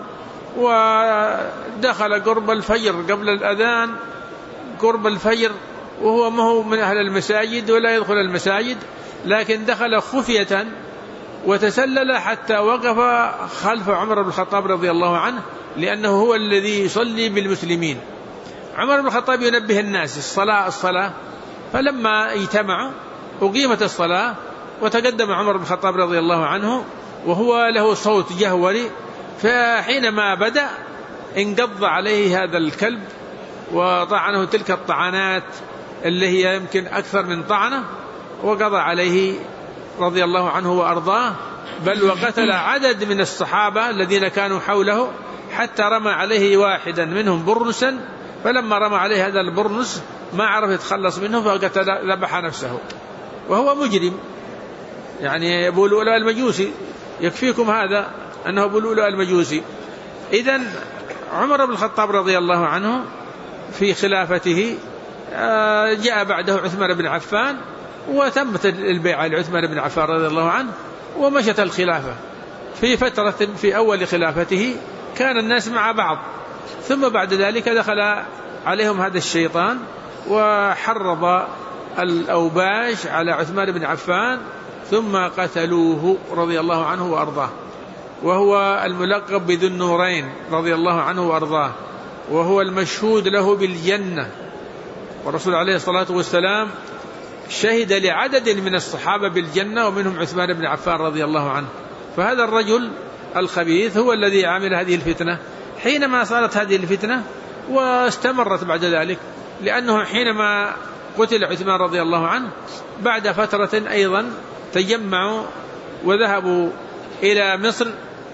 ودخل قرب الفجر قبل الأذان قرب الفجر، وهو ما هو من أهل المساجد ولا يدخل المساجد، لكن دخل خفية وتسلل حتى وقف خلف عمر بن الخطاب رضي الله عنه، لأنه هو الذي يصلي بالمسلمين. عمر بن الخطاب ينبه الناس الصلاة. فلما اجتمعوا أقيمت الصلاة وتقدم عمر بن الخطاب رضي الله عنه وهو له صوت جهوري، فحينما بدأ انقض عليه هذا الكلب وطعنه تلك الطعنات اللي هي يمكن أكثر من طعنة، وقضى عليه رضي الله عنه وأرضاه، بل وقتل عدد من الصحابة الذين كانوا حوله، حتى رمى عليه واحدا منهم برنسا، فلما رمى عليه هذا البرنس ما عرف يتخلص منه فقتل ذبح نفسه وهو مجرم، يعني أبو لؤلؤ المجوسي، يكفيكم هذا أنه أبو لؤلؤ المجوسي. إذن عمر بن الخطاب رضي الله عنه في خلافته جاء بعده عثمان بن عفان، وتمت البيعة لعثمان بن عفان رضي الله عنه، ومشت الخلافة. في فترة في أول خلافته كان الناس مع بعض، ثم بعد ذلك دخل عليهم هذا الشيطان وحرض الأوباش على عثمان بن عفان، ثم قتلوه رضي الله عنه وأرضاه، وهو الملقب بذو النورين رضي الله عنه وأرضاه، وهو المشهود له بالجنة، والرسول عليه الصلاة والسلام شهد لعدد من الصحابة بالجنة ومنهم عثمان بن عفان رضي الله عنه. فهذا الرجل الخبيث هو الذي عمل هذه الفتنة حينما صارت هذه الفتنة، واستمرت بعد ذلك، لأنه حينما قتل عثمان رضي الله عنه بعد فترة أيضا تجمعوا وذهبوا إلى مصر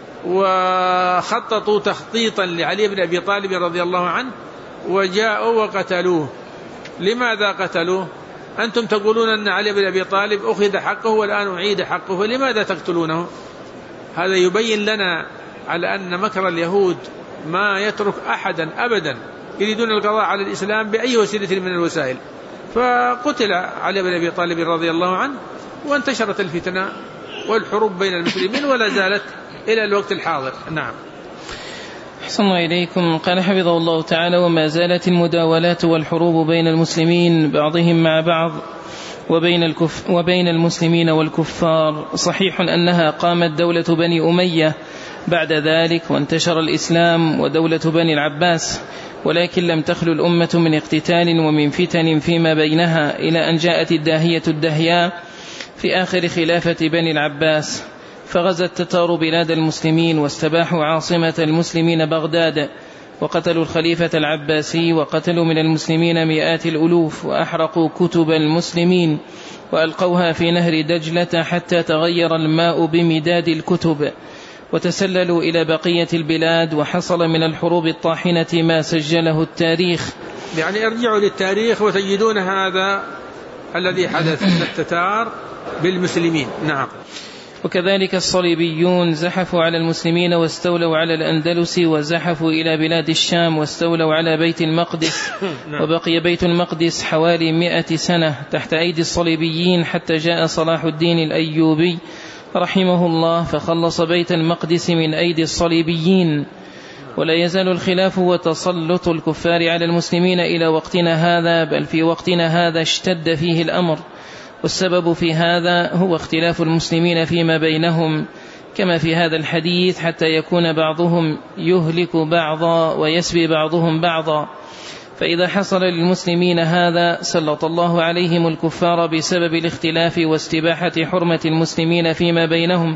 وخططوا تخطيطا لعلي بن أبي طالب رضي الله عنه، وجاءوا وقتلوه. لماذا قتلوه؟ أنتم تقولون أن علي بن أبي طالب أخذ حقه والآن أعيد حقه، فلماذا تقتلونه؟ هذا يبين لنا على أن مكر اليهود ما يترك أحدا أبدا، يريدون القضاء على الإسلام بأي وسيلة من الوسائل. فقتل علي بن أبي طالب رضي الله عنه، وانتشرت الفتنة والحروب بين المسلمين ولا زالت إلى الوقت الحاضر. نعم. أحسن الله إليكم. قال حفظه الله تعالى: وما زالت المداولات والحروب بين المسلمين بعضهم مع بعض وبين المسلمين والكفار. صحيح أنها قامت دولة بني أمية بعد ذلك، وانتشر الإسلام ودولة بني العباس، ولكن لم تخلو الأمة من اقتتال ومن فتن فيما بينها، إلى أن جاءت الداهية الدهياء في آخر خلافة بني العباس، فغزا التتار بلاد المسلمين واستباحوا عاصمة المسلمين بغداد، وقتلوا الخليفة العباسي، وقتلوا من المسلمين مئات الألوف، وأحرقوا كتب المسلمين وألقوها في نهر دجلة حتى تغير الماء بمداد الكتب، وتسللوا إلى بقية البلاد، وحصل من الحروب الطاحنة ما سجله التاريخ. يعني ارجعوا للتاريخ وتجدون هذا الذي حدث من التتار بالمسلمين. نعم. وكذلك الصليبيون زحفوا على المسلمين واستولوا على الأندلس، وزحفوا إلى بلاد الشام واستولوا على بيت المقدس، وبقي بيت المقدس حوالي 100 سنة تحت أيدي الصليبيين، حتى جاء صلاح الدين الأيوبي رحمه الله فخلص بيت المقدس من أيدي الصليبيين. ولا يزال الخلاف وتسلط الكفار على المسلمين إلى وقتنا هذا، بل في وقتنا هذا اشتد فيه الأمر، والسبب في هذا هو اختلاف المسلمين فيما بينهم، كما في هذا الحديث: حتى يكون بعضهم يهلك بعضا ويسبي بعضهم بعضا. فإذا حصل للمسلمين هذا سلط الله عليهم الكفار بسبب الاختلاف واستباحة حرمة المسلمين فيما بينهم،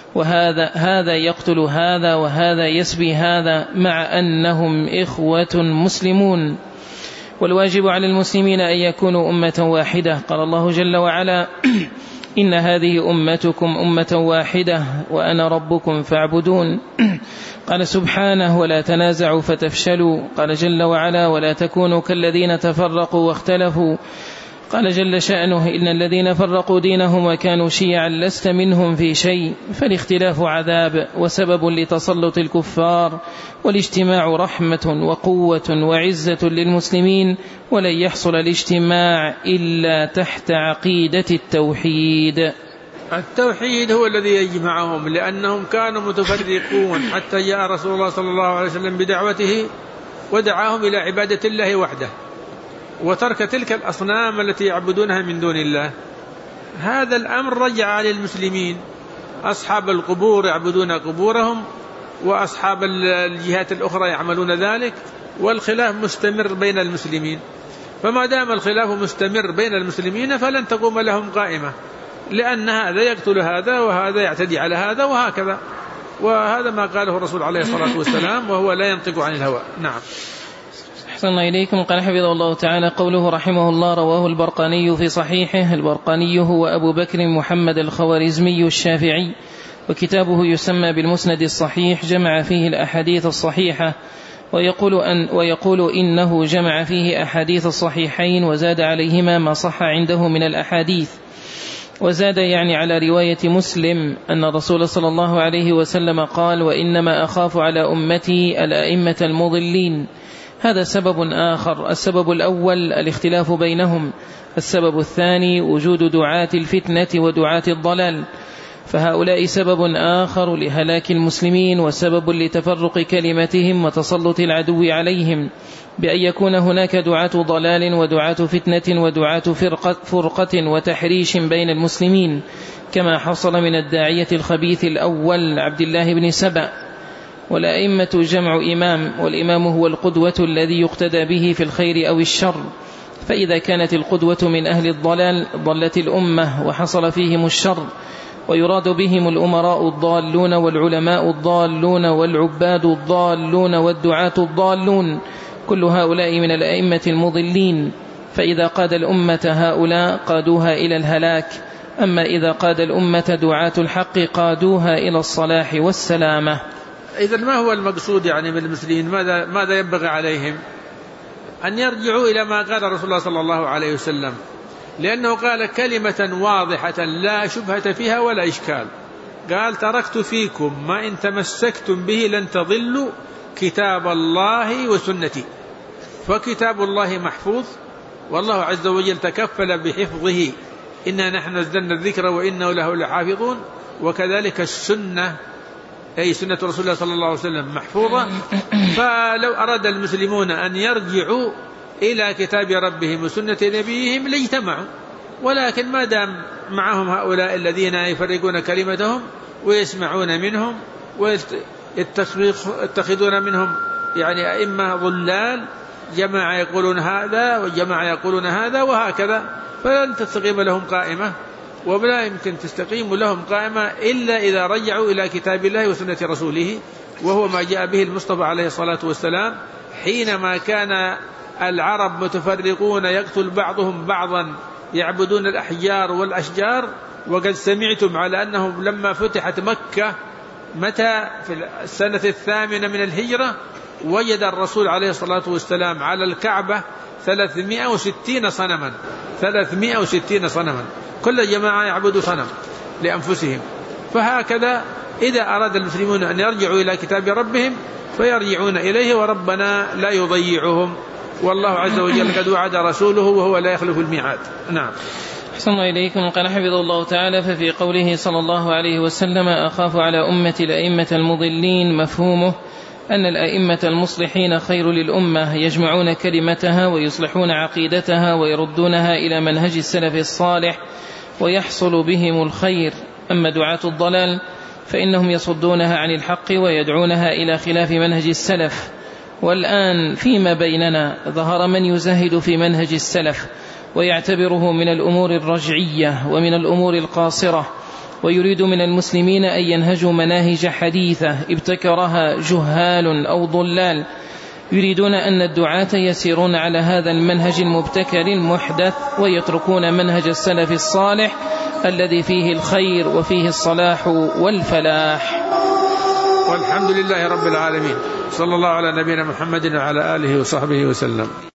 وهذا يقتل هذا وهذا يسبي هذا، مع أنهم إخوة مسلمون. والواجب على المسلمين أن يكونوا أمة واحدة. قال الله جل وعلا: إن هذه أمتكم أمة واحدة وأنا ربكم فاعبدون. قال سبحانه: ولا تنازعوا فتفشلوا. قال جل وعلا: ولا تكونوا كالذين تفرقوا واختلفوا. قال جل شأنه: إن الذين فرقوا دينهم وكانوا شيعا لست منهم في شيء. فالاختلاف عذاب وسبب لتسلط الكفار، والاجتماع رحمة وقوة وعزة للمسلمين، ولن يحصل الاجتماع إلا تحت عقيدة التوحيد. التوحيد هو الذي يجمعهم، لأنهم كانوا متفرقون حتى جاء رسول الله صلى الله عليه وسلم بدعوته ودعاهم إلى عبادة الله وحده، وترك تلك الأصنام التي يعبدونها من دون الله. هذا الأمر رجع للمسلمين، أصحاب القبور يعبدون قبورهم، وأصحاب الجهات الأخرى يعملون ذلك، والخلاف مستمر بين المسلمين. فما دام الخلاف مستمر بين المسلمين فلن تقوم لهم قائمة، لأن هذا يقتل هذا وهذا يعتدي على هذا وهكذا. وهذا ما قاله الرسول عليه الصلاة والسلام، وهو لا ينطق عن الهوى. نعم. أحسن إليكم. قال حفظه الله تعالى: قوله رحمه الله: رواه البرقاني في صحيحه. البرقاني هو أبو بكر محمد الخوارزمي الشافعي، وكتابه يسمى بالمسند الصحيح، جمع فيه الأحاديث الصحيحة، ويقول إنه جمع فيه أحاديث الصحيحين وزاد عليهما ما صح عنده من الأحاديث. وزاد يعني على رواية مسلم أن الرسول صلى الله عليه وسلم قال: وإنما أخاف على أمتي الأئمة المضلين. هذا سبب آخر. السبب الأول الاختلاف بينهم. السبب الثاني وجود دعاة الفتنة ودعاة الضلال، فهؤلاء سبب آخر لهلاك المسلمين، وسبب لتفرق كلمتهم وتسلط العدو عليهم، بأن يكون هناك دعاة ضلال ودعاة فتنة ودعاة فرقة وتحريش بين المسلمين، كما حصل من الداعية الخبيث الأول عبد الله بن سبأ. والأئمة جمع إمام، والإمام هو القدوة الذي يقتدى به في الخير أو الشر. فإذا كانت القدوة من أهل الضلال ضلت الأمة وحصل فيهم الشر، ويراد بهم الأمراء الضالون والعلماء الضالون والعباد الضالون والدعاة الضالون، كل هؤلاء من الأئمة المضلين. فإذا قاد الأمة هؤلاء قادوها إلى الهلاك، أما إذا قاد الأمة دعاة الحق قادوها إلى الصلاح والسلامة. إذن ما هو المقصود يعني من المسلمين؟ ماذا ينبغي عليهم؟ أن يرجعوا إلى ما قال رسول الله صلى الله عليه وسلم، لأنه قال كلمة واضحة لا شبهة فيها ولا إشكال. قال: تركت فيكم ما إن تمسكتم به لن تضلوا كتاب الله وسنتي. فكتاب الله محفوظ، والله عز وجل تكفل بحفظه، إنا نحن نزلنا الذكر وإنه له لحافظون. وكذلك السنة، أي سنة رسول الله صلى الله عليه وسلم، محفوظة. فلو أراد المسلمون أن يرجعوا إلى كتاب ربهم وسنة نبيهم لاجتمعوا، ولكن ما دام معهم هؤلاء الذين يفرقون كلمتهم ويسمعون منهم ويتخذون منهم يعني أئمة ضلال، جماعة يقولون هذا وجماعة يقولون هذا وهكذا، فلن تستقيم لهم قائمة، ولا يمكن تستقيم لهم قائمة إلا إذا رجعوا إلى كتاب الله وسنة رسوله، وهو ما جاء به المصطفى عليه الصلاة والسلام. حينما كان العرب متفرقون يقتل بعضهم بعضا يعبدون الأحجار والأشجار، وقد سمعتم على أنهم لما فتحت مكة متى في السنة 8 من الهجرة وجد الرسول عليه الصلاة والسلام على الكعبة 360 صنما، 360 صنما، كل جماعة يعبدوا صنم لأنفسهم. فهكذا إذا أراد المسلمون أن يرجعوا إلى كتاب ربهم فيرجعون إليه، وربنا لا يضيعهم، والله عز وجل قد وعد رسوله وهو لا يخلف الميعاد. نعم. أحسن إليكم. قال حفظه الله تعالى: ففي قوله صلى الله عليه وسلم: أخاف على أمتي الأئمة المضلين، مفهومه أن الأئمة المصلحين خير للأمة، يجمعون كلمتها ويصلحون عقيدتها ويردونها إلى منهج السلف الصالح ويحصل بهم الخير. أما دعاة الضلال فإنهم يصدونها عن الحق ويدعونها إلى خلاف منهج السلف. والآن فيما بيننا ظهر من يزهد في منهج السلف ويعتبره من الأمور الرجعية ومن الأمور القاصرة، ويريد من المسلمين أن ينهجوا مناهج حديثة ابتكرها جهال أو ضلال، يريدون أن الدعاة يسيرون على هذا المنهج المبتكر المحدث ويتركون منهج السلف الصالح الذي فيه الخير وفيه الصلاح والفلاح. والحمد لله رب العالمين، صلى الله على نبينا محمد وعلى آله وصحبه وسلم.